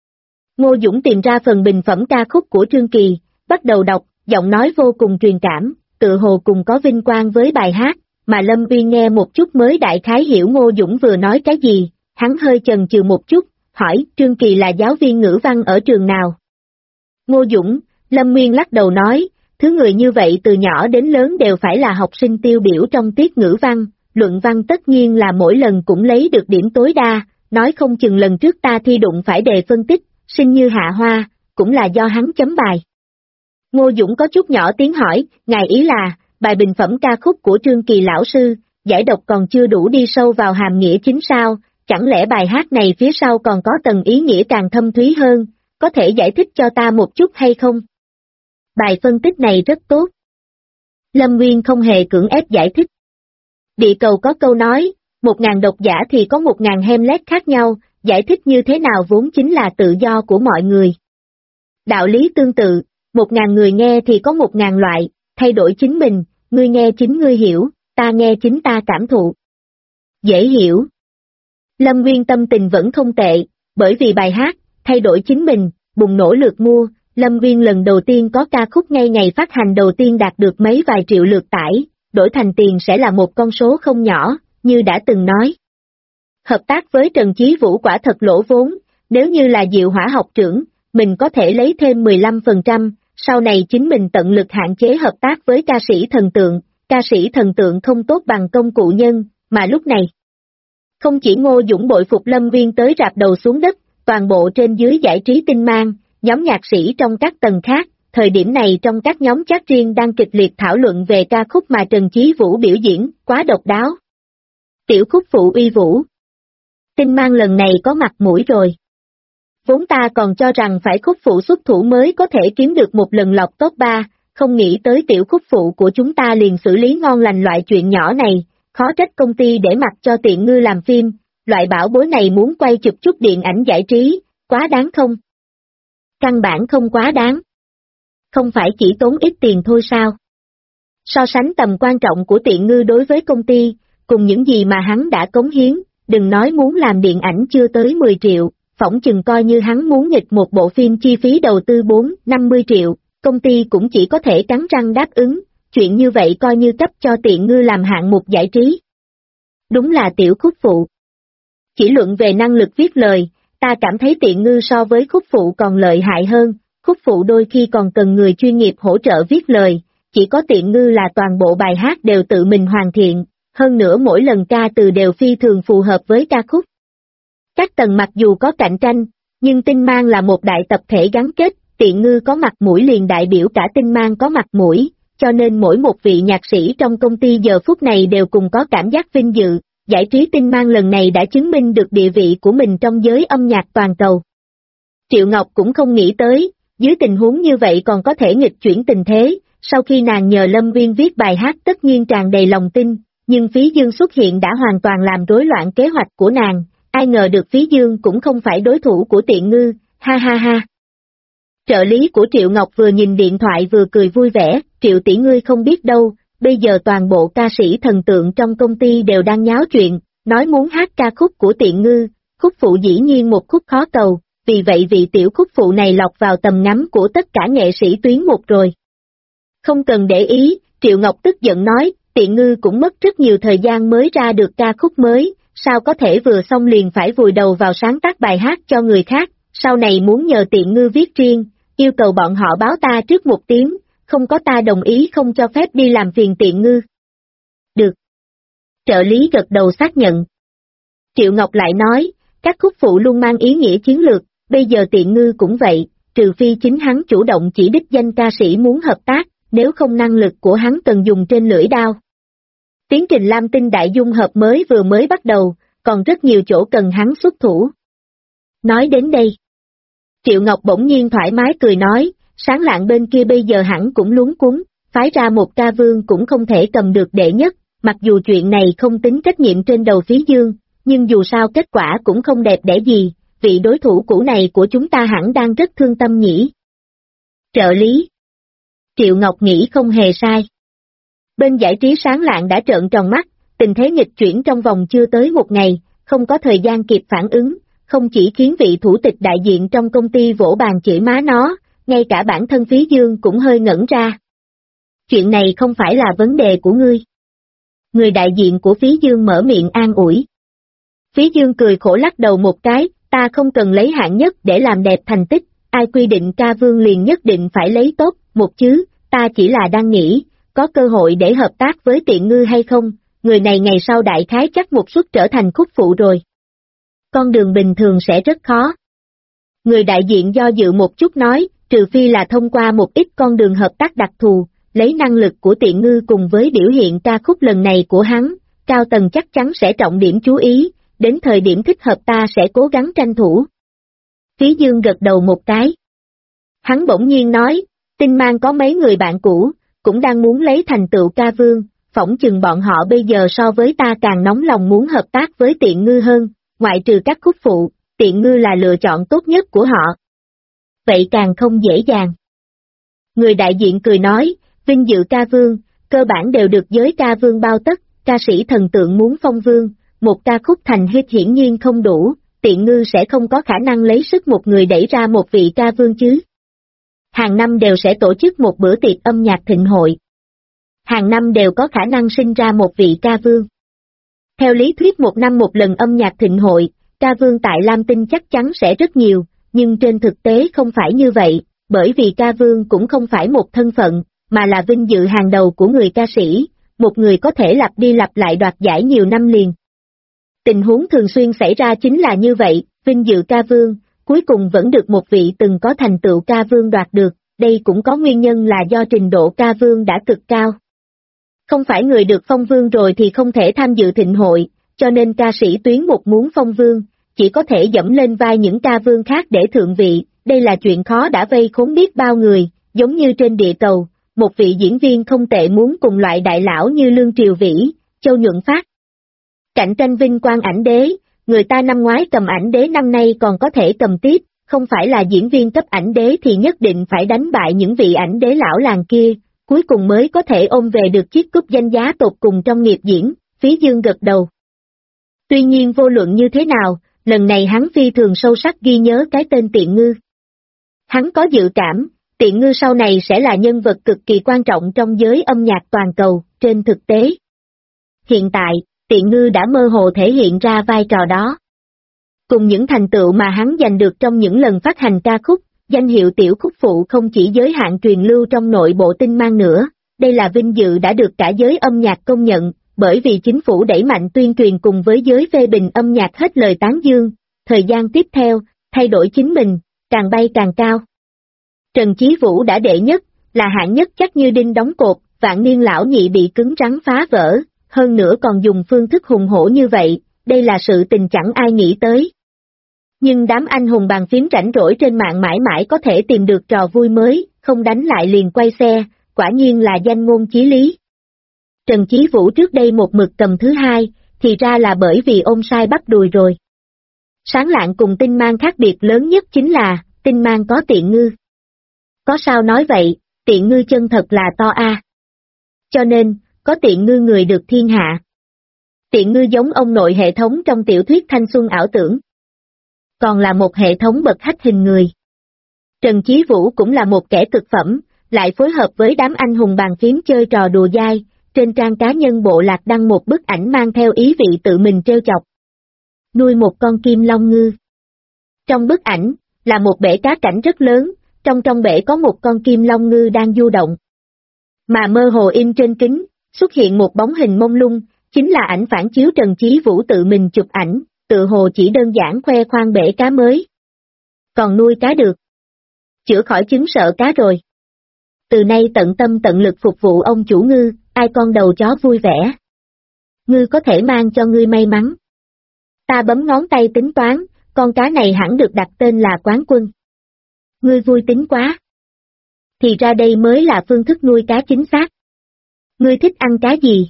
Ngô Dũng tìm ra phần bình phẩm ca khúc của Trương Kỳ, bắt đầu đọc, giọng nói vô cùng truyền cảm, tự hồ cùng có vinh quang với bài hát, mà Lâm Uyên nghe một chút mới đại khái hiểu Ngô Dũng vừa nói cái gì, hắn hơi chần chừ một chút, hỏi Trương Kỳ là giáo viên ngữ văn ở trường nào? Ngô Dũng, Lâm Nguyên lắc đầu nói, thứ người như vậy từ nhỏ đến lớn đều phải là học sinh tiêu biểu trong tiết ngữ văn, luận văn tất nhiên là mỗi lần cũng lấy được điểm tối đa, nói không chừng lần trước ta thi đụng phải đề phân tích, sinh như hạ hoa, cũng là do hắn chấm bài. Ngô Dũng có chút nhỏ tiếng hỏi, ngài ý là, bài bình phẩm ca khúc của Trương Kỳ lão sư, giải độc còn chưa đủ đi sâu vào hàm nghĩa chính sao, chẳng lẽ bài hát này phía sau còn có tầng ý nghĩa càng thâm thúy hơn, có thể giải thích cho ta một chút hay không? Bài phân tích này rất tốt. Lâm Nguyên không hề cưỡng ép giải thích. Địa cầu có câu nói, 1000 độc giả thì có 1000 Hamlet khác nhau, giải thích như thế nào vốn chính là tự do của mọi người. Đạo lý tương tự, 1000 người nghe thì có 1000 loại, thay đổi chính mình, ngươi nghe chính ngươi hiểu, ta nghe chính ta cảm thụ. Dễ hiểu. Lâm Nguyên tâm tình vẫn không tệ, bởi vì bài hát, thay đổi chính mình, bùng nổ lượt mua, Lâm Nguyên lần đầu tiên có ca khúc ngay ngày phát hành đầu tiên đạt được mấy vài triệu lượt tải, đổi thành tiền sẽ là một con số không nhỏ, như đã từng nói. Hợp tác với Trần Chí Vũ quả thật lỗ vốn, nếu như là Diệu Hỏa học trưởng, mình có thể lấy thêm 15%, sau này chính mình tận lực hạn chế hợp tác với ca sĩ thần tượng không tốt bằng công cụ nhân, mà lúc này. Không chỉ Ngô Dũng bội phục Lâm Nguyên tới rạp đầu xuống đất, toàn bộ trên dưới giải trí Tinh Mang, nhóm nhạc sĩ trong các tầng khác, thời điểm này trong các nhóm chat riêng đang kịch liệt thảo luận về ca khúc mà Trần Chí Vũ biểu diễn, quá độc đáo. Tiểu Khúc Phụ uy vũ. Tinh Mang lần này có mặt mũi rồi. Vốn ta còn cho rằng phải Khúc Phụ xuất thủ mới có thể kiếm được một lần lọt top 3, không nghĩ tới Tiểu Khúc Phụ của chúng ta liền xử lý ngon lành loại chuyện nhỏ này, khó trách công ty để mặc cho Tiện Ngư làm phim, loại bảo bối này muốn quay chụp chút điện ảnh giải trí, quá đáng không? Căn bản không quá đáng. Không phải chỉ tốn ít tiền thôi sao? So sánh tầm quan trọng của Tiện Ngư đối với công ty, cùng những gì mà hắn đã cống hiến, đừng nói muốn làm điện ảnh chưa tới 10 triệu, phỏng chừng coi như hắn muốn nghịch một bộ phim chi phí đầu tư 4-50 triệu, công ty cũng chỉ có thể cắn răng đáp ứng, chuyện như vậy coi như cấp cho Tiện Ngư làm hạng mục giải trí. Đúng là Tiểu Khúc Phụ. Chỉ luận về năng lực viết lời, ta cảm thấy Tiện Ngư so với Khúc Phụ còn lợi hại hơn, Khúc Phụ đôi khi còn cần người chuyên nghiệp hỗ trợ viết lời, chỉ có Tiện Ngư là toàn bộ bài hát đều tự mình hoàn thiện, hơn nữa mỗi lần ca từ đều phi thường phù hợp với ca khúc. Các tầng mặc dù có cạnh tranh, nhưng Tinh Mang là một đại tập thể gắn kết, Tiện Ngư có mặt mũi liền đại biểu cả Tinh Mang có mặt mũi, cho nên mỗi một vị nhạc sĩ trong công ty giờ phút này đều cùng có cảm giác vinh dự, giải trí Tinh Mang lần này đã chứng minh được địa vị của mình trong giới âm nhạc toàn cầu. Triệu Ngọc cũng không nghĩ tới, dưới tình huống như vậy còn có thể nghịch chuyển tình thế, sau khi nàng nhờ Lâm Viên viết bài hát tất nhiên tràn đầy lòng tin, nhưng Phí Dương xuất hiện đã hoàn toàn làm rối loạn kế hoạch của nàng, ai ngờ được Phí Dương cũng không phải đối thủ của Tiện Ngư, ha ha ha. Trợ lý của Triệu Ngọc vừa nhìn điện thoại vừa cười vui vẻ, Triệu tỷ ngươi không biết đâu, bây giờ toàn bộ ca sĩ thần tượng trong công ty đều đang nháo chuyện, nói muốn hát ca khúc của Tiện Ngư, Khúc Phụ dĩ nhiên một khúc khó cầu, vì vậy vị Tiểu Khúc Phụ này lọt vào tầm ngắm của tất cả nghệ sĩ tuyến một rồi. Không cần để ý, Triệu Ngọc tức giận nói, Tiện Ngư cũng mất rất nhiều thời gian mới ra được ca khúc mới, sao có thể vừa xong liền phải vùi đầu vào sáng tác bài hát cho người khác, sau này muốn nhờ Tiện Ngư viết riêng, yêu cầu bọn họ báo ta trước một tiếng, không có ta đồng ý không cho phép đi làm phiền Tiện Ngư. Được. Trợ lý gật đầu xác nhận. Triệu Ngọc lại nói, các khúc phụ luôn mang ý nghĩa chiến lược, bây giờ Tiện Ngư cũng vậy, trừ phi chính hắn chủ động chỉ đích danh ca sĩ muốn hợp tác, nếu không năng lực của hắn cần dùng trên lưỡi đao. Tiến trình Lam Tinh Đại Dung hợp vừa mới bắt đầu, còn rất nhiều chỗ cần hắn xuất thủ. Nói đến đây, Triệu Ngọc bỗng nhiên thoải mái cười nói, Sáng Lạng bên kia bây giờ hẳn cũng luống cuống, phái ra một ca vương cũng không thể cầm được đệ nhất, mặc dù chuyện này không tính trách nhiệm trên đầu Phí Dương, nhưng dù sao kết quả cũng không đẹp đẽ gì, vị đối thủ cũ này của chúng ta hẳn đang rất thương tâm nhỉ. Trợ lý. Triệu Ngọc nghĩ không hề sai. Bên giải trí Sáng Lạng đã trợn tròn mắt, tình thế nghịch chuyển trong vòng chưa tới một ngày, không có thời gian kịp phản ứng, không chỉ khiến vị thủ tịch đại diện trong công ty vỗ bàn chửi má nó, ngay cả bản thân Phí Dương cũng hơi ngẩn ra. Chuyện này không phải là vấn đề của ngươi. Người đại diện của Phí Dương mở miệng an ủi. Phí Dương cười khổ lắc đầu một cái, ta không cần lấy hạng nhất để làm đẹp thành tích, ai quy định ca vương liền nhất định phải lấy tốt một chứ, ta chỉ là đang nghĩ, có cơ hội để hợp tác với Tiện Ngư hay không, người này ngày sau đại khái chắc một suất trở thành khúc phụ rồi. Con đường bình thường sẽ rất khó. Người đại diện do dự một chút nói, trừ phi là thông qua một ít con đường hợp tác đặc thù, lấy năng lực của Tiện Ngư cùng với biểu hiện ca khúc lần này của hắn, cao tầng chắc chắn sẽ trọng điểm chú ý, đến thời điểm thích hợp ta sẽ cố gắng tranh thủ. Phí Dương gật đầu một cái. Hắn bỗng nhiên nói, Tinh Mang có mấy người bạn cũ, cũng đang muốn lấy thành tựu ca vương, phỏng chừng bọn họ bây giờ so với ta càng nóng lòng muốn hợp tác với Tiện Ngư hơn, ngoại trừ các khúc phụ, Tiện Ngư là lựa chọn tốt nhất của họ. Vậy càng không dễ dàng. Người đại diện cười nói, vinh dự ca vương, cơ bản đều được giới ca vương bao tất, ca sĩ thần tượng muốn phong vương, một ca khúc thành hit hiển nhiên không đủ, Tiện Ngư sẽ không có khả năng lấy sức một người đẩy ra một vị ca vương chứ. Hàng năm đều sẽ tổ chức một bữa tiệc âm nhạc thịnh hội. Hàng năm đều có khả năng sinh ra một vị ca vương. Theo lý thuyết một năm một lần âm nhạc thịnh hội, ca vương tại Lam Tinh chắc chắn sẽ rất nhiều, nhưng trên thực tế không phải như vậy, bởi vì ca vương cũng không phải một thân phận, mà là vinh dự hàng đầu của người ca sĩ, một người có thể lặp đi lặp lại đoạt giải nhiều năm liền. Tình huống thường xuyên xảy ra chính là như vậy, vinh dự ca vương, cuối cùng vẫn được một vị từng có thành tựu ca vương đoạt được, đây cũng có nguyên nhân là do trình độ ca vương đã cực cao. Không phải người được phong vương rồi thì không thể tham dự thịnh hội, cho nên ca sĩ Tuyến Mục muốn phong vương, chỉ có thể dẫm lên vai những ca vương khác để thượng vị, đây là chuyện khó đã vây khốn biết bao người, giống như trên địa cầu, một vị diễn viên không tệ muốn cùng loại đại lão như Lương Triều Vĩ, Châu Nhuận Phát cạnh tranh vinh quang ảnh đế, người ta năm ngoái cầm ảnh đế năm nay còn có thể cầm tiếp, không phải là diễn viên cấp ảnh đế thì nhất định phải đánh bại những vị ảnh đế lão làng kia, cuối cùng mới có thể ôm về được chiếc cúp danh giá tột cùng trong nghiệp diễn, Phí Dương gật đầu. Tuy nhiên vô luận như thế nào, lần này hắn phi thường sâu sắc ghi nhớ cái tên Tiện Ngư. Hắn có dự cảm, Tiện Ngư sau này sẽ là nhân vật cực kỳ quan trọng trong giới âm nhạc toàn cầu, trên thực tế. Hiện tại, Tiện Ngư đã mơ hồ thể hiện ra vai trò đó. Cùng những thành tựu mà hắn giành được trong những lần phát hành ca khúc, danh hiệu tiểu khúc phụ không chỉ giới hạn truyền lưu trong nội bộ Tinh Mang nữa, đây là vinh dự đã được cả giới âm nhạc công nhận, bởi vì chính phủ đẩy mạnh tuyên truyền cùng với giới phê bình âm nhạc hết lời tán dương, thời gian tiếp theo, thay đổi chính mình, càng bay càng cao. Trần Chí Vũ đã đệ nhất, là hạng nhất chắc như đinh đóng cột, Vạn Niên lão nhị bị cứng rắn phá vỡ, hơn nữa còn dùng phương thức hùng hổ như vậy, đây là sự tình chẳng ai nghĩ tới. Nhưng đám anh hùng bàn phím rảnh rỗi trên mạng mãi mãi có thể tìm được trò vui mới, không đánh lại liền quay xe, quả nhiên là danh ngôn chí lý. Trần Chí Vũ trước đây một mực cầm thứ hai, thì ra là bởi vì ôm sai bắp đùi rồi. Sáng Lạng cùng Tinh Mang khác biệt lớn nhất chính là, Tinh Mang có Tiện Ngư. Có sao nói vậy, Tiện Ngư chân thật là to a. Cho nên, có Tiện Ngư người được thiên hạ. Tiện Ngư giống ông nội hệ thống trong tiểu thuyết thanh xuân ảo tưởng. Còn là một hệ thống bậc hách hình người. Trần Chí Vũ cũng là một kẻ cực phẩm, lại phối hợp với đám anh hùng bàn phím chơi trò đùa dai, trên trang cá nhân bộ lạc đăng một bức ảnh mang theo ý vị tự mình trêu chọc. Nuôi một con kim long ngư. Trong bức ảnh, là một bể cá cảnh rất lớn, trong bể có một con kim long ngư đang du động. Mà mơ hồ in trên kính, xuất hiện một bóng hình mông lung, chính là ảnh phản chiếu Trần Chí Vũ tự mình chụp ảnh, tự hồ chỉ đơn giản khoe khoang bể cá mới. Còn nuôi cá được. Chữa khỏi chứng sợ cá rồi. Từ nay tận tâm tận lực phục vụ ông chủ ngư, ai con đầu chó vui vẻ. Ngư có thể mang cho ngươi may mắn. Ta bấm ngón tay tính toán, con cá này hẳn được đặt tên là Quán Quân. Ngươi vui tính quá. Thì ra đây mới là phương thức nuôi cá chính xác. Ngươi thích ăn cá gì?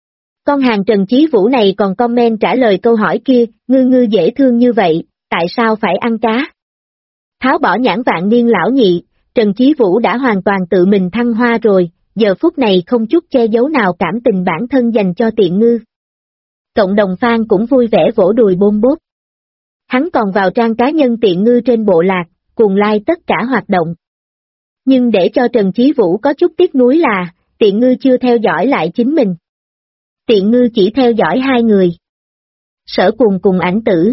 Con hàng Trần Chí Vũ này còn comment trả lời câu hỏi kia, ngư dễ thương như vậy, tại sao phải ăn cá? Tháo bỏ nhãn Vạn Niên lão nhị, Trần Chí Vũ đã hoàn toàn tự mình thăng hoa rồi, giờ phút này không chút che giấu nào cảm tình bản thân dành cho Tiện Ngư. Cộng đồng fan cũng vui vẻ vỗ đùi bôm bốp. Hắn còn vào trang cá nhân Tiện Ngư trên bộ lạc, cùng like tất cả hoạt động. Nhưng để cho Trần Chí Vũ có chút tiếc nuối là, Tiện Ngư chưa theo dõi lại chính mình. Tiện Ngư chỉ theo dõi hai người. Sở Cùng cùng Ảnh Tử.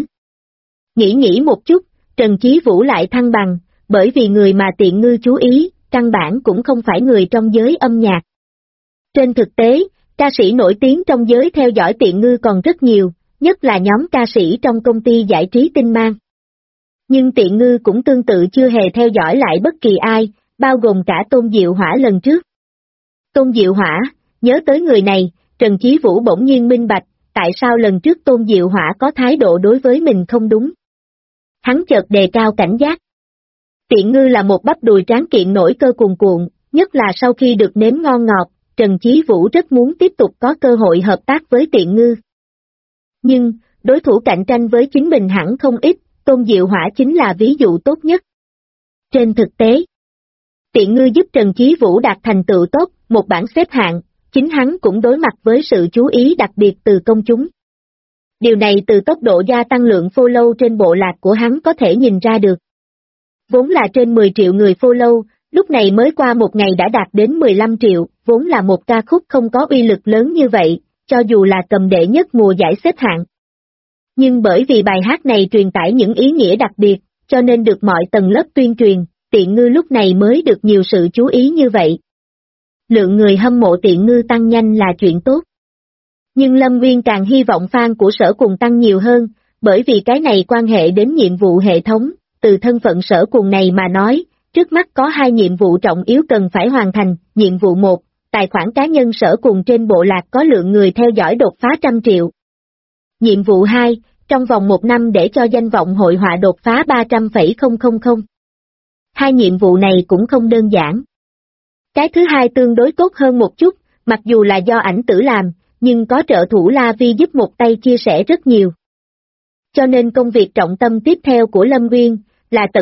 Nghĩ một chút, Trần Chí Vũ lại thăng bằng, bởi vì người mà Tiện Ngư chú ý, căn bản cũng không phải người trong giới âm nhạc. Trên thực tế, ca sĩ nổi tiếng trong giới theo dõi Tiện Ngư còn rất nhiều, nhất là nhóm ca sĩ trong công ty giải trí Tinh Mang. Nhưng Tiện Ngư cũng tương tự chưa hề theo dõi lại bất kỳ ai, bao gồm cả Tôn Diệu Hỏa lần trước. Tôn Diệu Hỏa, nhớ tới người này, Trần Chí Vũ bỗng nhiên minh bạch, tại sao lần trước Tôn Diệu Hỏa có thái độ đối với mình không đúng. Hắn chợt đề cao cảnh giác. Tiện Ngư là một bắp đùi tráng kiện nổi cơ cuồn cuộn, nhất là sau khi được nếm ngon ngọt, Trần Chí Vũ rất muốn tiếp tục có cơ hội hợp tác với Tiện Ngư. Nhưng, đối thủ cạnh tranh với chính mình hẳn không ít, Tôn Diệu Hỏa chính là ví dụ tốt nhất. Trên thực tế, Tiện Ngư giúp Trần Chí Vũ đạt thành tựu tốt, một bảng xếp hạng, chính hắn cũng đối mặt với sự chú ý đặc biệt từ công chúng. Điều này từ tốc độ gia tăng lượng follow trên bộ lạc của hắn có thể nhìn ra được. Vốn là trên 10 triệu người follow, lúc này mới qua một ngày đã đạt đến 15 triệu, vốn là một ca khúc không có uy lực lớn như vậy, cho dù là cầm đệ nhất mùa giải xếp hạng. Nhưng bởi vì bài hát này truyền tải những ý nghĩa đặc biệt, cho nên được mọi tầng lớp tuyên truyền, Tiện Ngư lúc này mới được nhiều sự chú ý như vậy. Lượng người hâm mộ Tiện Ngư tăng nhanh là chuyện tốt. Nhưng Lâm Nguyên càng hy vọng fan của Sở Cùng tăng nhiều hơn, bởi vì cái này quan hệ đến nhiệm vụ hệ thống, từ thân phận Sở Cùng này mà nói, trước mắt có hai nhiệm vụ trọng yếu cần phải hoàn thành, nhiệm vụ 1, tài khoản cá nhân Sở Cùng trên bộ lạc có lượng người theo dõi đột phá 100 triệu. Nhiệm vụ 2, trong vòng 1 năm để cho danh vọng hội họa đột phá 300,000. Hai nhiệm vụ này cũng không đơn giản. Cái thứ hai tương đối tốt hơn một chút, mặc dù là do ảnh tử làm, nhưng có trợ thủ La Vi giúp một tay chia sẻ rất nhiều. Cho nên công việc trọng tâm tiếp theo của Lâm Nguyên là tận